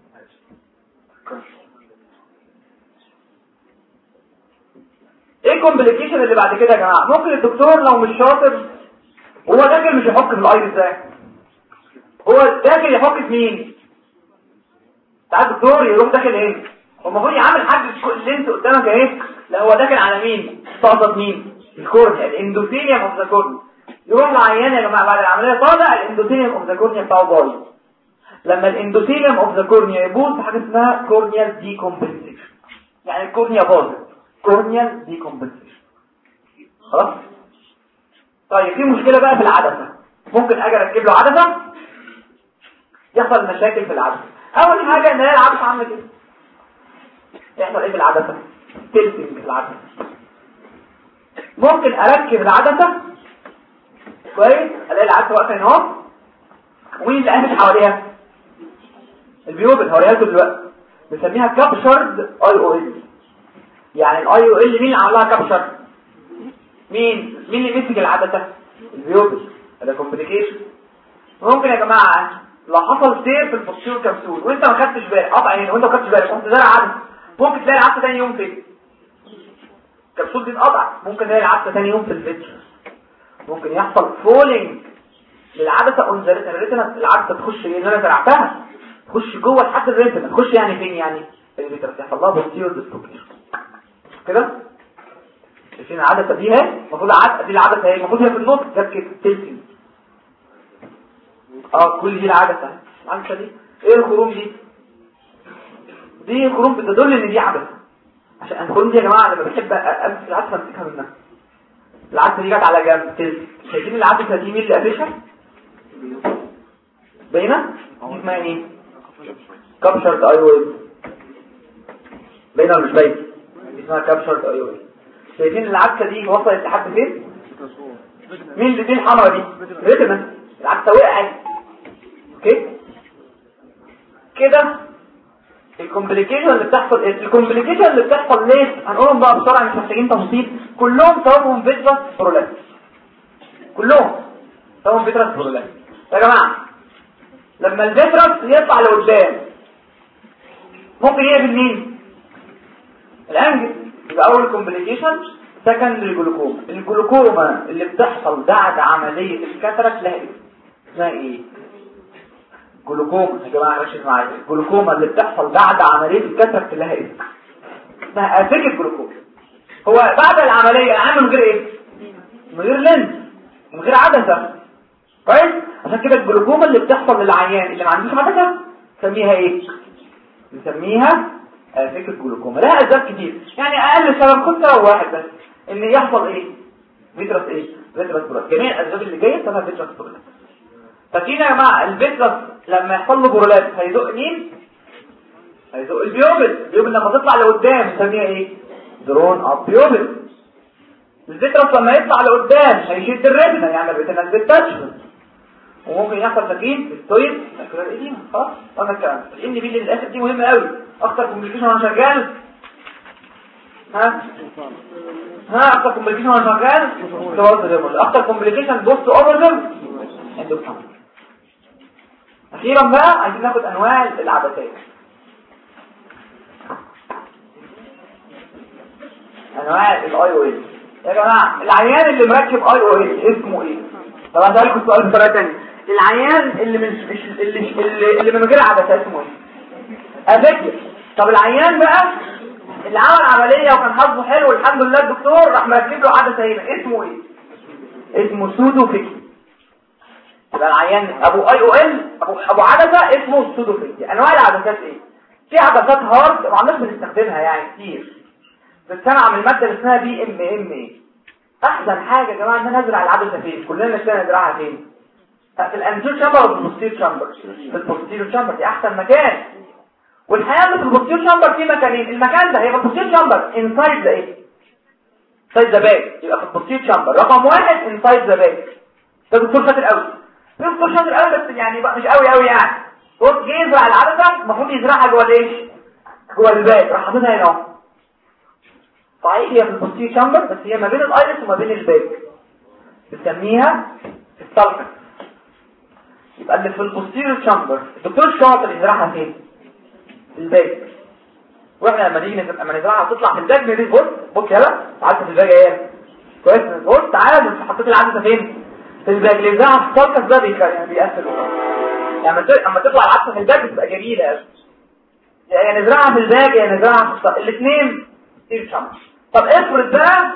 ايه كومبليكيشن اللي بعد كده يا جماعه؟ ممكن الدكتور لو مش شاطر هو داخل مش يحك في الايرس ده، هو داخل يحك في مين؟ ساعات الدكتور يروح داخل ايه؟ هو المفروض يعمل حاجه اللي انت قدامك اهي. لا هو داخل على مين؟ تقصد مين؟ الكورنيا، الاندوثيليوم اوف ذا كورنيا. يروح العيان يا جماعه بعد العمليه طالع الاندوثيليوم اوف ذا كورنيا بتاعه بايظ. لما الاندوثيليوم اوف ذا كورنيا يبوظ حاجه اسمها كورنيال ديكومبنسيشن، يعني الكورنيا باظت، كورنيال ديكومبنسيشن. خلاص. طيب في مشكله بقى في العدسه. ممكن اجي اركب له عدسه يحصل مشاكل في العدسه. اول حاجه ان هي العدسه عامله كده، يحصل ايه في العدسه؟ تلتنج في العدسه. ممكن اركب العدسه كويس، الاقي العدسه واقفه هنا اهو، واللي قامت حواليها البيوبل هوريها لكم دلوقتي. بنسميها كابشرد اي او ال. يعني الاي او ال مين اللي عملها كابشر؟ مين اللي مسك العدسه؟ البيوبس. ده كومبليكيشن. ممكن يا جماعه لو حصل سير في البوستيريور كبسول وانت ما خدتش بالك، قطع عين وانت ما خدتش بالك، كنت زارع عدسه، ممكن تلاقي العدسه ثاني يوم فين؟ الكبسول دي اتقطع، ممكن تلاقي العدسه ثاني يوم في الفيتر. ممكن يحصل فولينج للعدسه اون ذا ريتنا، العدسه تخش اللي انا زرعتها تخش جوه لحد الريتنا، تخش يعني فين؟ يعني الفيتر، يحصل لها بوستيريور ديستوبيا كده. شايفين العدسه دي اهي، المفروض دي العدسه اهي، المفروض هي في النص جت كده تلتين. كل دي العدسه دي ايه الخروم دي؟ دي خروم بتدل ان دي عدسه. عشان الخروم دي يا جماعه لما بحب امسك العدسه امسكها منها، العدسه دي جت على جنب تلت. شايفين العدسه دي مين اللي قافشها؟ باينه؟ دي اسمها ايه؟ كابشرد اي او ال. باينه ولا مش باينه؟ دي اسمها كابشرد اي او ال. شايفين العدسه دي وصلت لحد فين؟ مين اللي دي الحمراء دي؟ ريتنا. العدسه وقعت. اوكي كده. الكومبليكيشن اللي بتحصل ايه؟ الكومبليكيشن اللي بتحصل ليه؟ هنقولهم بقى بسرعه مش محتاجين تفاصيل. كلهم سببهم فيتراس برولات، كلهم سببهم فيتراس برولات. يا جماعه لما الفيتراس يطلع لقدام ممكن يقفل مين؟ الانجل. يبقى اول كومبليكيشن سكندري جلوكوما. الجلوكوما اللي بتحصل بعد عمليه الكاتراكت لها اسمها ايه؟ جلوكوما. يا جماعه ركزوا معايا، الجلوكوما اللي بتحصل بعد عمليه الكاتراكت لها اسمها افيك جلوكوما. هو بعد العمليه عامل من غير ايه؟ من غير لينز، من غير عدسه. كويس؟ عشان كده الجلوكوما اللي بتحصل للعيان اللي ما عندوش عدسه نسميها ايه؟ نسميها افيك جلوكوما. لها اسباب كتير، يعني اقل سبب خد سبب واحد بس، ان يحصل ايه؟ فيتراس ايه؟ فيتراس برولات. جميع الاسباب اللي جايه اسمها فيتراس برولات. فاكرين يا جماعه الفيتراس لما يحصل له برولات هيزق مين؟ هيزق البيوبل. البيوبل لما تطلع لقدام نسميها ايه؟ درون اب بيوبل. الفيتراس لما يطلع لقدام هيشد الريتنا، يعني الريتنا ديتاتشمنت، وممكن يحصل تكييف ستويد ماكولار ايديما. خلاص قلنا الكلام. الان بي اللي للاسف دي مهمه قوي. اكتر كومبليكيشن وانا شغال اكتر كومبليكيشن وانا شغال اكتر كومبليكيشن بوست اوفرزم اندوكراين. اخيرا بقى عايزين ناخد انواع العدسات. انواع الاي او ال. يا جماعه العيان اللي مركب اي او ال اسمه ايه؟ طب هسألكم السؤال بطريقه ثانيه. العيان اللي اللي من غير عدسه اسمه ايه؟ افكر. طب العيان بقى اللي عمل عمليه وكان حظه حلو والحمد لله الدكتور راح مركب له عدسه هنا، اسمه ايه؟ اسمه سودو فيكي. يبقى العيان ابو اي او ال ابو عدسه اسمه سودو فيكي. انواع العدسات ايه؟ في عدسات هارد ما عندناش بنستخدمها يعني كتير، بتصنع من الماده اللي اسمها بي ام ام اي. احسن حاجه يا جماعه ان انا ازرع العدسه فين؟ كلنا نفسنا نزرعها فين؟ في الانتيريور شامبر ولا في البوستيريور شامبر؟ في البوستيريور شامبر، دي احسن مكان. والحقيقه في البوستيريور شامبر في مكانين، المكان ده هيبقى البوستيريور شامبر انسايد ذا ايه؟ انسايد ذا باك. يبقى في البوستيريور شامبر رقم 1 انسايد ذا باك. ده دكتور شاطر قوي، دكتور شاطر قوي، بس يعني بقى مش قوي يعني. بص جه يزرع العدسه المفروض يزرعها جوه الايه؟ جوه الباك، راح حاططها هنا اهو. صحيح هي في البوستيريور شامبر بس هي ما بين الايرس وما بين الباك، بنسميها السالكس. يبقى اللي في البوستيريور شامبر الدكتور الشاطر يزرعها فين؟ الباك. واحنا لما نيجي نزرعها تطلع في الباك دي. بص يلا عدسه في الباك ايه؟ كويس. بص تعالى حطيت العدسه فين؟ في الباك. اللي يزرعها في السالكس ده بيقفل. يعني اما تطلع العدسه في الباك بتبقى جميله قوي. يعني نزرعها في الباك يا نزرعها في السالكس، الاثنين بوستيريور شامبر. طب افرض بقى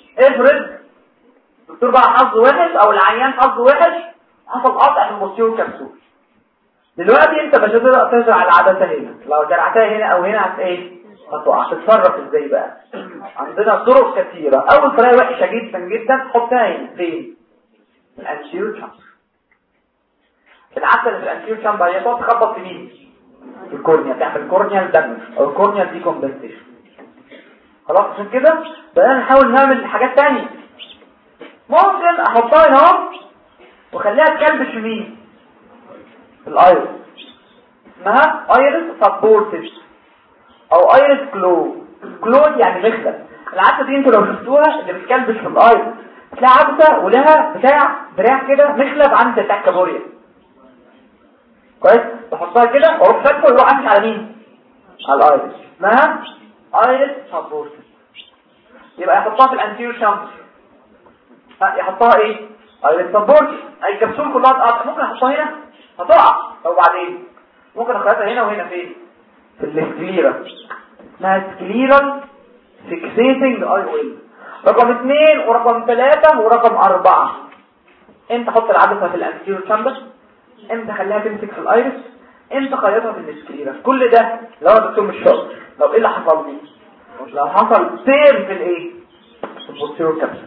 الدكتور بقى حظه وحش او العيان حظه وحش، حصل قطع في البوستيريور كبسول. دلوقتي انت مش هتقدر تزرع العدسه هنا، لو زرعتها هنا او هنا هتقع. هتتصرف ازاي بقى؟ عندنا طرق كثيره. اول طريقه وحشه جدا جدا تحطها هنا فين؟ في الانتيريور شامبر. العدسه اللي في الانتيريور شامبر هي تقعد تخبط في مين؟ في الكورنيا، تعمل كورنيال دامج او كورنيال ديكومبنسيشن. خلاص عشان كده بدأنا نحاول نعمل حاجات تانية. ممكن احطها هنا وخليها تكلبش مين؟ في الايرس، اسمها ايرس سبورتد او ايرس كلود يعني مخلب. العدسه دي انتوا لو شفتوها اللي بتكلبش في الايرس تلاقي عدسه ولها دراع كده مخلب عند بتاع الكابوريا كويس. بحطها كده واروح فاتحه ويروح امشي على مين؟ على الايرس، اسمها ايرس سبورت. يبقى يحطها في الانتيريور شامبر، يحطها ايه؟ ايرس سبورت. اي كبسول كلها تقطع، ممكن احطها هنا هتقع، طب وبعدين ممكن اخدها هنا وهنا فين؟ في السكليرا، اسمها سكليرال فيكسيتنج اي او ال. رقم 2 ورقم 3 ورقم 4. انت حط العدسه في الانتيريور شامبر، انت خليها تمسك في الايرس، انت خيطها في السكليرا. كل ده لو انا دكتور مش شاطر، لو ايه اللي حصل لي؟ لو حصل سير في الايه؟ في البوستيريور كابسول.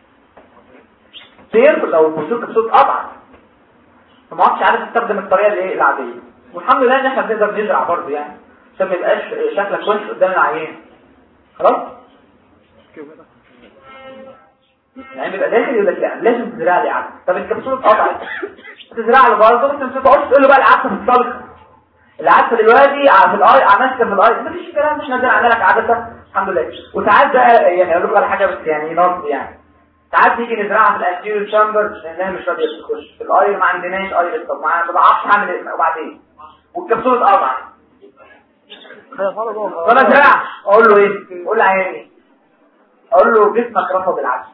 سير لو البوستيريور كابسول اتقطع فما عادش عارف استخدم الطريقه الايه العاديه. والحمد لله ان احنا بنقدر نزرع برضه يعني عشان ما يبقاش شكلك وحش قدام العيان. خلاص يعني بيبقى داخل يقول لك لا لازم تزرع لي عدسه. طب الكبسوله اتقطعت تزرع له برضه، بس ما تقعدش تقول له بقى العدسه في الطلق، العدسه دلوقتي في الاي عملت في الاي مفيش كلام، مش نازل عامل لك عدسه الحمد لله. وساعات بقى يعني اقول لكم على حاجه بس يعني نص يعني ساعات نيجي نزرعها في الانتيريور شامبر لانها مش راضيه تخش في الاي، ما عندناش اي. طب ما بعرفش اعمل ايه وبعدين والكبسوله اتقطعت فانا ازرع اقول له ايه؟ اقول له عيني، اقول له جسمك رفض العدسه.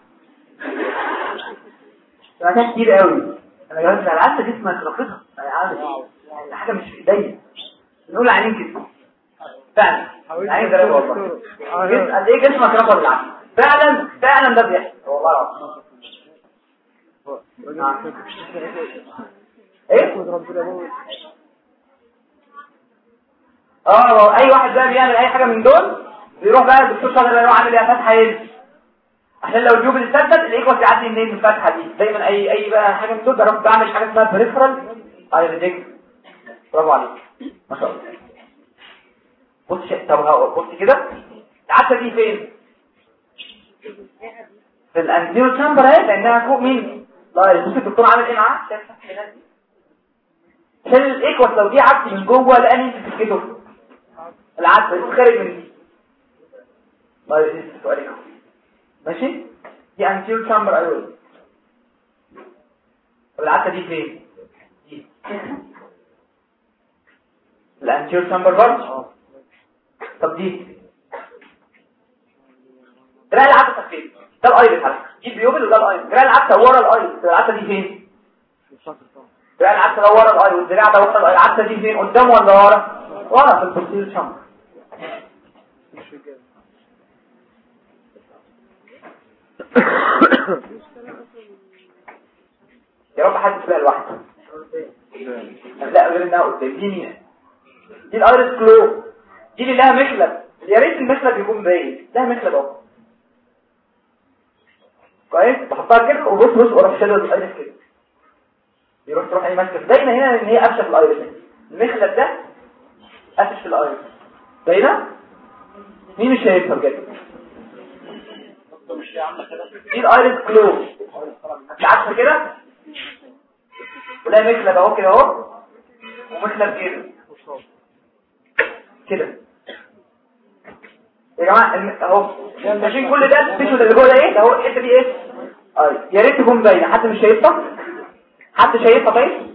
ده كتير قوي. انا جايز العدسه جسمك رفضها يعني حاجه مش في ايديا. نقول عينين كده فعلا عين ده والله قد ايه جسمك رفض العدسه فعلا ده بيحصل والله العظيم. ايه اي واحد بقى بيعمل اي حاجه من دول بيروح بقى الدكتور شاطر يروح عامل ايه؟ فتحه ايه؟ عشان لو الجوب اللي اتثبت الايكوال يعدي منين من الفتحه دي. دايما اي بقى حاجه من دول جربت بعمل حاجه اسمها بريفرال ايريديك. برافو عليك ما شاء الله. بص طب بص كده العدسه دي فين؟ في الانتيريور شامبر اهي لانها فوق مين؟ لا بص الدكتور عامل ايه معاه؟ شايف الفتحه دي؟ عشان الايكوال لو دي عدسه من جوه لقاني انت تفكته العدسه خارج من دي. الله يسلمك عليكم ماشي. دي انتيريور شامبر ايوه. طب العدسه دي فين؟ دي الانتيريور شامبر برضه. طب دي دراع العدسه فين؟ ده الايرس على فكره دي بيوبل وده الايرس. دراع العدسه ورا الايرس. العدسه دي فين؟ دراع العدسه ده ورا الايرس والدراع ده ورا الايرس. العدسه دي فين؟ قدام ولا ورا؟ ورا في البوستيريور شامبر. يا رب حد يسمع لوحده. لا غير انها قدام دي الايرس كلو دي اللي لها مخلب. يا ريت المخلب يكون باين. لها مخلب اهو كويس. بحطها كده وبص واروح شادد الايرس كده تروح اي ماسكه باينه هنا ان هي قفشه في الايرس. المخلب ده قفش في الايرس باينه. مين مش شايفها بجد؟ دي الايرس كلو عارفه كده ولا مخلب اهو كده اهو ومخلب كده كده يا جماعه اهو ماشيين كل ده التيشو اللي جوه ده ايه ده؟ اهو الحته دي ايه؟ يا ريت تكون باينه. حد مش شايفها؟ حد شايفها طيب؟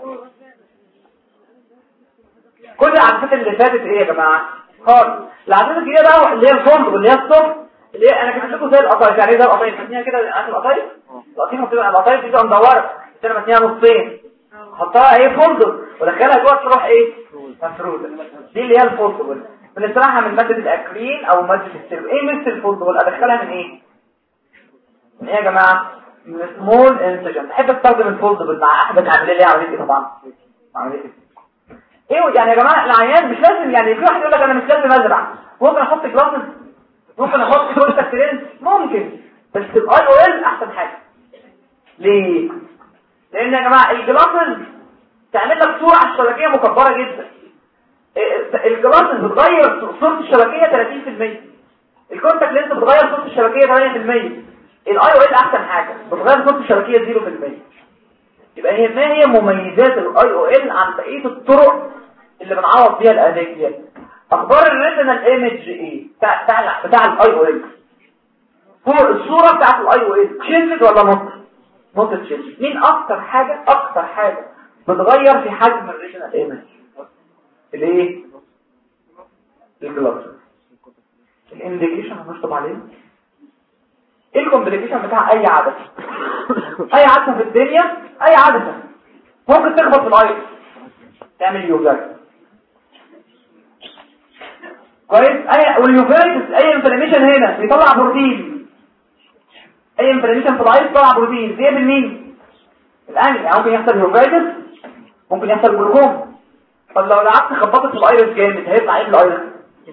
كل العدسات اللي فاتت ايه يا جماعه خالص. العدسات الجديده بقى اللي هي الفولد واللي هي الصف اللي هي انا كاتب لكم زي القطايف. يعني زي القطايف خدنيها كده عارف القطايف؟ القطايف دي بتبقى مدوره انا متنيها نصين حطها ايه فولد ودخلها جوه تروح ايه مفروده. دي اللي هي الفولد. بنصنعها من ماده الاكريل او ماده السيلف. ايه مثل الفولد ادخلها من ايه؟ من ايه يا جماعه؟ من سمول انسجن. بحب استخدم الفولد مع احدث عمليه عمليه ايه طبعا عمليه ايه يعني يا جماعه. العيان مش لازم يعني في واحد يقول لك انا مش لازم ازرع. ممكن احط جلاسز ممكن احط كونتاكت لينز ممكن بس الاي او ال احسن حاجه. ليه؟ لان يا جماعه الجلاسز تعمل لك صوره على الشبكيه مكبره جدا. الجلاسز بتغير صوره الشبكيه 30%. الكونتاكت لينز بتغير صوره الشبكيه 8%. الاي او ال احسن حاجه بتغير صوره الشبكيه 0%. يبقى هي ما هي مميزات الاي او ال عن بقيه الطرق اللي بنعوض بيها الانيكليا؟ اخبار الريتينال ايمج ايه بتاع الاي او اس؟ فوق الصوره بتاعت الاي او اس تشينجد ولا نوت تشينجد؟ مين اكتر حاجه بتغير في حجم الريتينال ايمج؟ الايه؟ الكلوتر. الانديكيشن هنشطب عليه. ايه الكومبليكيشن بتاع اي عدسه؟ اي عدسه في الدنيا، اي عدسه ممكن تخبط في الايرس تعمل يوفيرتس. كويس؟ واليوفيرتس اي انفلاميشن هنا بيطلع بروتين. اي انفلاميشن في الايرس بيطلع بروتين زي بالمين؟ الاني. يعني ممكن يحصل يوفيرتس، ممكن يحصل جلوكوم. طب لو العدسه خبطت في الايرس جامد هيطلع ايه في الايرس؟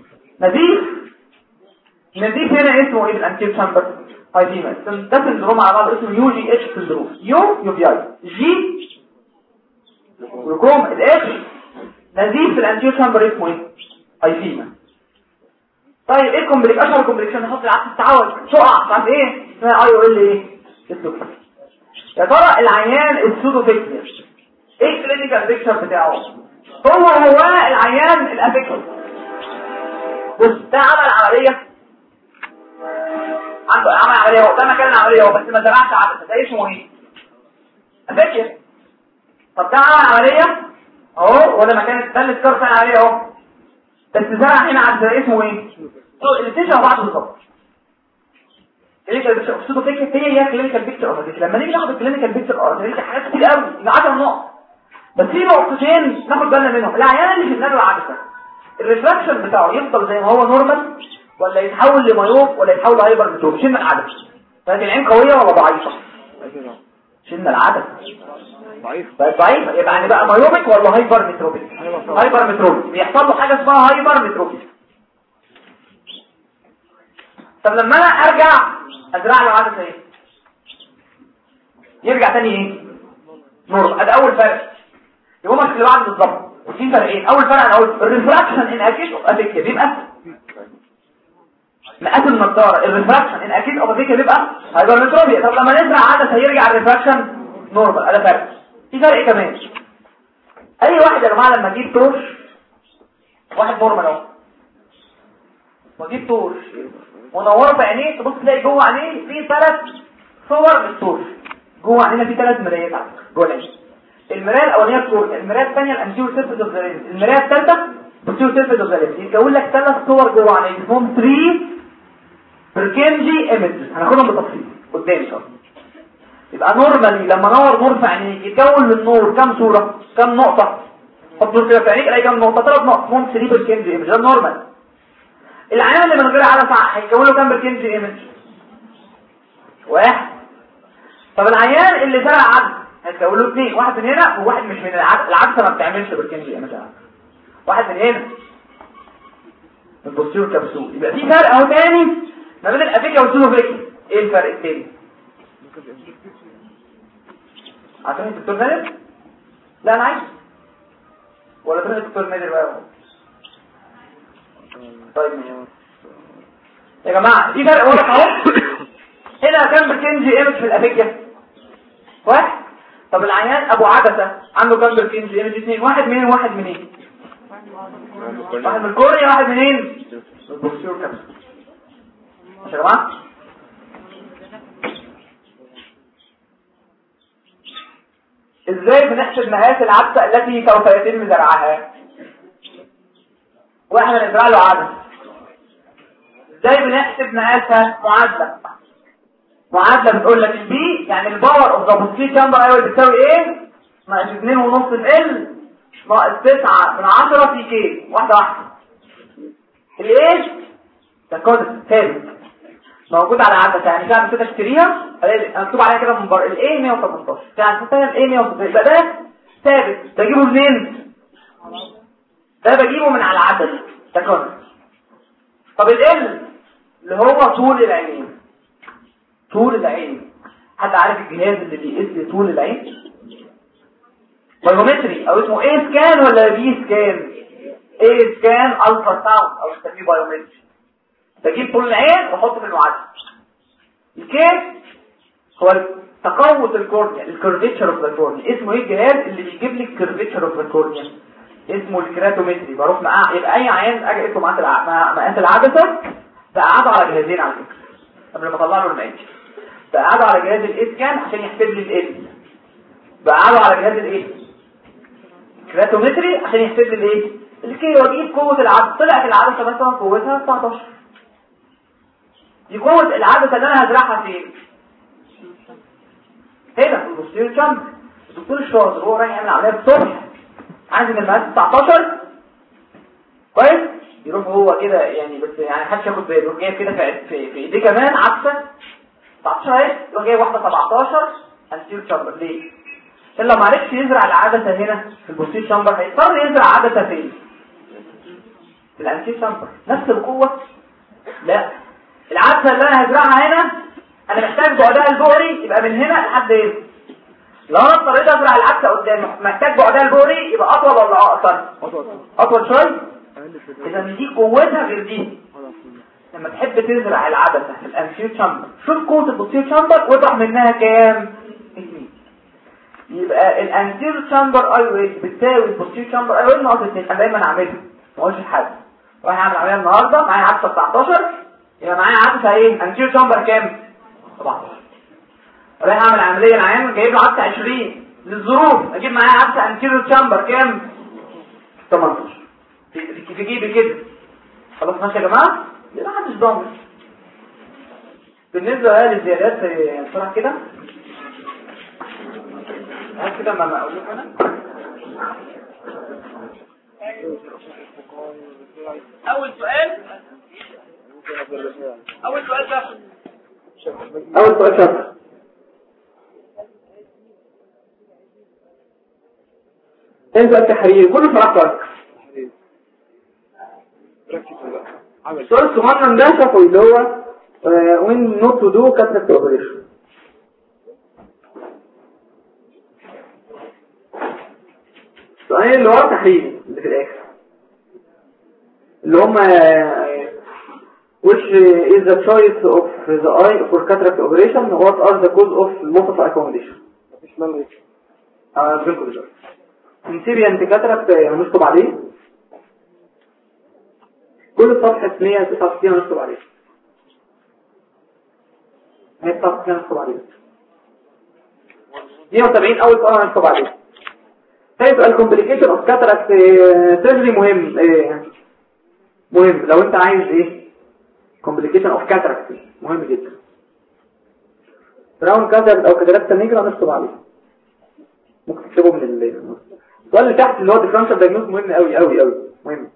نزيف هنا اسمه ايه بالانتير شامبر؟ هايديما. ده سندروم على بعض اسمه يو جي اتش سندروم. يوفياي جي جلوكوم. الاتش نزيف في الانتير شامبر اسمه ايه؟ هايديما. طيب ايه الكومبليكيشن؟ اشهر كومبليكيشن نحط العدسه تتعوج تقع مش عارف ايه اسمها اي او ال ايه؟ يا ترى العيان السودوفيكيا ايه الكلينيكال بيكتشر بتاعه؟ هو العيان الافيكال. بص ده عمل عمليه هو ده مكان العمليه هو بس ما زرعش عدسه. ده اسمه ايه؟ افيكيا. طب ده عمل عمليه اهو ولا مكان ده السكار بتاع العمليه اهو بس زرع هنا عدسه. اسمه ايه؟ الاثنين شبه بعض بالظبط. كلينيكال بيكتشر اوف سودوفيكيا هي كلينيكال بيكتشر اوف افيكيا. لما نيجي ناخد الكلينيكال بيكتشر اوف افيكيا حاجات كتير قوي يبقى 10 نقط بس في نقطتين ناخد بالنا منهم. العيان اللي في دماغه العدسه الريفراكشن بتاعه يفضل زي ما هو نورمال ولا يتحول لمايوب ولا يتحول لهايبر متروب؟ شلنا العدسه. فهذه العين قويه ولا ضعيفه؟ شلنا العدسه ضعيفه. يبقى يعني بقى مايوبك ولا هايبر متروبيك؟ هايبر متروبيك. بيحصل له حاجه اسمها هايبر متروبيك. طب لما انا ارجع ازرع له عدسه ايه؟ يرجع تاني ايه؟ نورمال. ادي اول فرق. يبقى هما اللي بعد بالظبط. وفي فرقين. اول فرق انا قلت الريفراكشن ان اكيد افيكيا بيبقى مقاس النضاره. الريفراكشن ان اكيد افيكيا بيبقى هايبر متروبيا. طب لما نزرع عدسه هيرجع الريفراكشن نورمال. ده فرق. في فرق كمان. اي واحد يا جماعه لما اجيب تورش واحد نورمال اهو واجيب تورش ونوره في عينيه تبص تلاقي جوه عينيه في 3 صور للتورش. جوه عينينا في 3 مرايات جوه العين. المرايه الاولانيه التورش، المرايه الثانيه الانتيريور سيرفيس اوف ذا لينز، المرايه الثالثه البوستيريور سيرفيس اوف ذا لينز. يتكون لك 3 صور جوه عينيك اسمهم 3 بركنجي ايمجز. هناخدهم بالتفصيل قدام ان شاء الله. يبقى نورمالي لما نور في عينيك يتكون من النور كام صوره؟ كام نقطه؟ حط نور كده في عينيك الاقي كام نقطه؟ 3 نقط اسمهم 3 بركنجي ايمجز. ده نورمال. العيان اللي من غير عدسه هيكون له كام بركنجي ايمج؟ 1. طب العيان اللي زرع عدسه هيكون له 2. واحد من هنا وواحد مش من العدسه ما بتعملش بركنجي ايمج. واحد من هنا من بوستيريور كبسول. يبقى في فرق اهو تاني ما بين الافيكيا والسودوفيكيا. ايه الفرق التاني؟ عشان الدكتور نادر؟ لا انا عايز ولا تروح الدكتور نادر بقى. طيب يا جماعه في فرق واضح اهو. هنا كام بركنجي ايمج في الافيكيا؟ 1. طب العيان ابو عدسه عنده كام بركنجي ايمج؟ 2. واحد منين وواحد منين؟ واحد من الكورنيا واحد منين؟ من البوستيريور كابسول. ماشي يا جماعه؟ ازاي بنحسب مقاس العدسه التي سوف يتم زرعها؟ واحنا نزرع له عدسه. ازاي بنحسب مقاسها؟ معادله بتقول لك البي يعني الباور اوف ذا بوستيريور شامبر ايوه بتساوي ايه؟ ناقص 2.5 ال ناقص 9/10 في كي. واحده الايه ده كود ثابت موجود على العدسه. يعني كده كده اشتريها مكتوب عليها كده من بره الايه 118 يعني مثلا ايه 118 يبقى ده ثابت. بجيبه منين؟ ده بجيبه من على العدسه ده كود. طب ال اللي هو طول العين. طول العين حد عارف الجهاز اللي بيقيس طول العين؟ بايومتري او اسمه ايه سكان ولا بي سكان؟ ايه سكان الترا ساوند او بنسميه بايومتري. بجيب طول العين واحطه في المعادله. الكيس هو تقوس الكورنيا الكيرفيتشر اوف ذا كورنيا. اسمه ايه الجهاز اللي بيجيب لي الكيرفيتشر اوف ذا كورنيا؟ اسمه الكراتومتري. بروح معاه، يبقى اي عيان اجي اقيسه مقاس العدسه، بقعده على جهازين على فكره قبل ما اطلع له المقاس. بقعده على جهاز الاسكان عشان يحسب لي ال، بقعده على جهاز الايه الكراتومتري عشان يحسب لي الايه الكي، واجيب قوه العدسه. طلعت العدسه مثلا قوتها 19، دي قوه العدسه اللي انا هزرعها فين؟ هنا في البوستيريور تشامبر. الدكتور الشاطر هو رايح يعمل عمليه الصبح، عايز ان المقاس 19 كويس، يروح هو كده يعني، بس يعني محدش ياخد باله، يروح جايب كده في ايديه كمان عدسه 19 اهي، يروح جايب واحده 17 انتيريور تشامبر. ليه؟ عشان لو ما عرفش يزرع العدسه هنا في البوستيريور تشامبر هيضطر يزرع عدسه فين؟ في الانتيريور تشامبر. نفس القوه؟ لا، العدسه اللي انا هزرعها هنا انا محتاج بعدها البؤري يبقى من هنا لحد هنا. لو انا اضطريت ازرع العدسه قدام محتاج بعدها البؤري يبقى اطول ولا اقصر؟ اطول شويه. اذا دي قوتها غير دي. لما تحب تزرع العدسه في الانتيريور تشامبر شوف قوه البوستيريور تشامبر واطرح منها كام؟ 2. يبقى الانتيريور تشامبر اي ويت بتساوي البوستيريور تشامبر اي ويت ناقص 2. انا دايما اعملها، ما اقولش لحد رايح اعمل عمليه النهارده معايا عدسه 19 يبقى معايا عدسه ايه؟ انتيريور تشامبر كام؟ 17. رايح اعمل عمليه العيان جايب له عدسه 20 للظروف، اجيب معايا عدسه انتيريور تشامبر كام؟ 18 في جيبي كده. خلاص ماشي يا جماعه؟ يبقى محدش ضامن. بالنسبه للزيادات بسرعه كده هات كده ما اقول لكم انا. اول سؤال شرط. انت التحرير كله شرحته. السؤال الصغنن ده شافه اللي هو when not to do cataract operation. السؤال اللي هو تحرير اللي في الاخر اللي هم which is the choice of the eye for cataract operation, what are the cause of loss of accommodation. مفيش ملغي. بنقول ده انتيريانت كاتراكت هنكتب عليه كل صفحة 169 هنكتب عليه. هي الصفحة هنكتب عليه 170 أول سؤال هنكتب عليه. ثاني سؤال complication of cataract surgery مهم. مهم لو انت عايز ايه complication of cataract مهم جدا. براون كاتراكت او كاتاراكت نيجرا هنكتب عليه، ممكن تكتبه من السؤال اللي تحت اللي هو differential diagnosis مهم قوي قوي قوي مهم.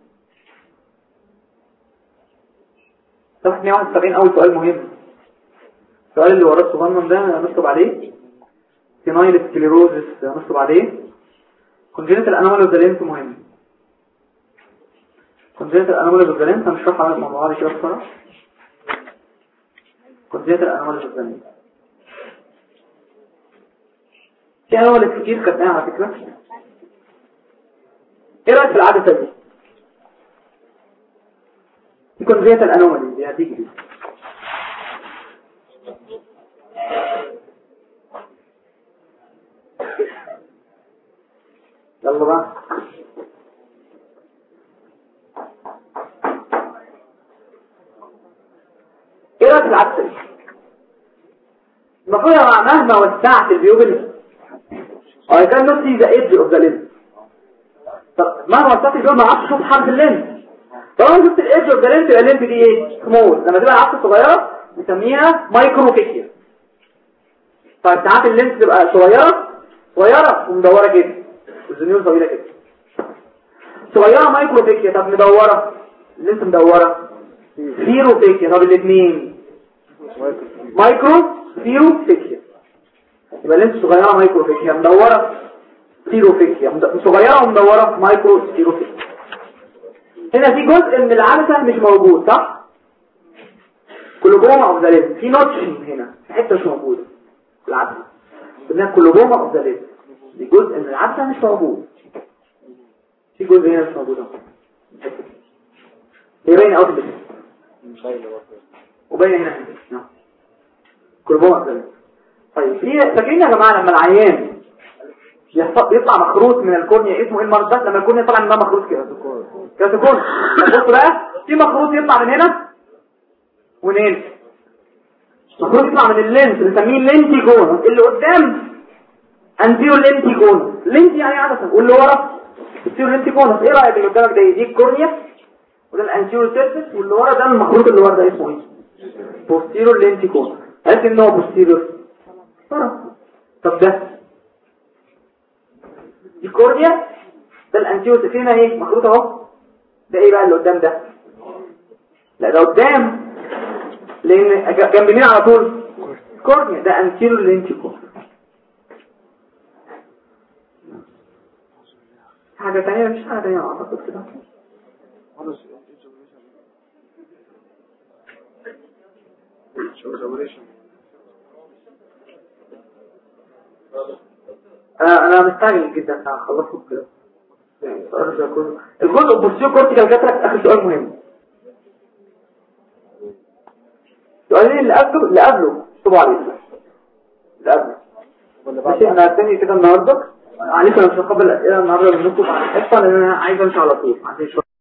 صفحة 171 أول سؤال مهم. السؤال اللي وراه الصغنن ده هنكتب عليه سينايل سكليروزس هنكتب عليه congenital anomaly of the lens مهم. congenital anomaly of the lens هنشرحها على الموضوع ده كده بسرعة. congenital anomaly of the lens في anomaly كتير خدناها على فكرة. ايه رأيك في العدسة دي؟ دي congenital anomaly دي هتيجي دي. يلا بقى ايه رأيك في العدسة دي؟ المفروض مهما وسعت البيوبل I cannot see the edge of the lens. طب مهما وسعت البيوبل ما اعرفش اشوف حرف اللينس. طالما شفت الايدج اوف ذا لينس يبقى اللينس دي ايه؟ سمول. لما تبقى العدسة صغيرة بنسميها مايكروفيكيا. طيب ساعات اللينس تبقى صغيرة ومدورة كده والزنيول طويلة كده. صغيرة مايكروفيكيا. طب مدورة اللينس مدورة زيروفيكيا. طب الاثنين مايكرو زيروفيكيا. يبقى اللينس صغيرة مايكروفيكيا، مدورة زيروفيكيا. صغيرة ومدورة مايكرو زيروفيكيا. هنا في جزء من العدسة مش موجود صح؟ كلوبوما اوف ذا لينس. في نوتش هنا في حتة مش موجودة في العدسة قلنا كلوبوما اوف ذا لينس. دي جزء من العدسة مش موجود. في جزء هنا مش موجود اهو. هي باينة اوت بس وباينة هنا كلوبوما اوف ذا لينس. طيب في فاكرين يا جماعة لما العيان يطلع مخروط من الكورنيا. اسمه ايه المرض ده لما الكورنيا طالع منها مخروط كده؟ كاتيكون. بصوا بقى في مخروط يطلع من هنا ونين، مخروط يطلع من اللينس بنسميه لينتيجون. اللي قدام انتيرو لينتيجون، لينتي يعني عدسه، واللي ورا انتيرو لينتيجون. ايه رايك اللي قدامك ده؟ دي الكورنيا وده الانتيرو سيرفيس، واللي ورا ده المخروط اللي ورا ده اسمه ايه؟ بوستيرو لينتيجون. عرفت ان هو بوستيرو ورا. طب ده دي الكورنيا، ده الانتيرو فينا ايه مخروط اهو. ده ايه بقى اللي قدام ده؟ لا ده قدام لان جنب مين على طول؟ كورنيا. ده انتيرو لينتيجون. حاجه ثانيه؟ مش حاجه ثانيه اعتقد كده. انا مستعجل جدا هخلصه كده. الجزء البوستيريور كورتيكال كاتراكت. اخر سؤال مهم، السؤالين اللي قبله اكتبوا عليه. اللي قبله ماشي. احنا هنتني كده النهارده. معلش انا مش هقبل الاسئله النهارده منكم بعد الحصه لان انا عايز امشي على طول عشان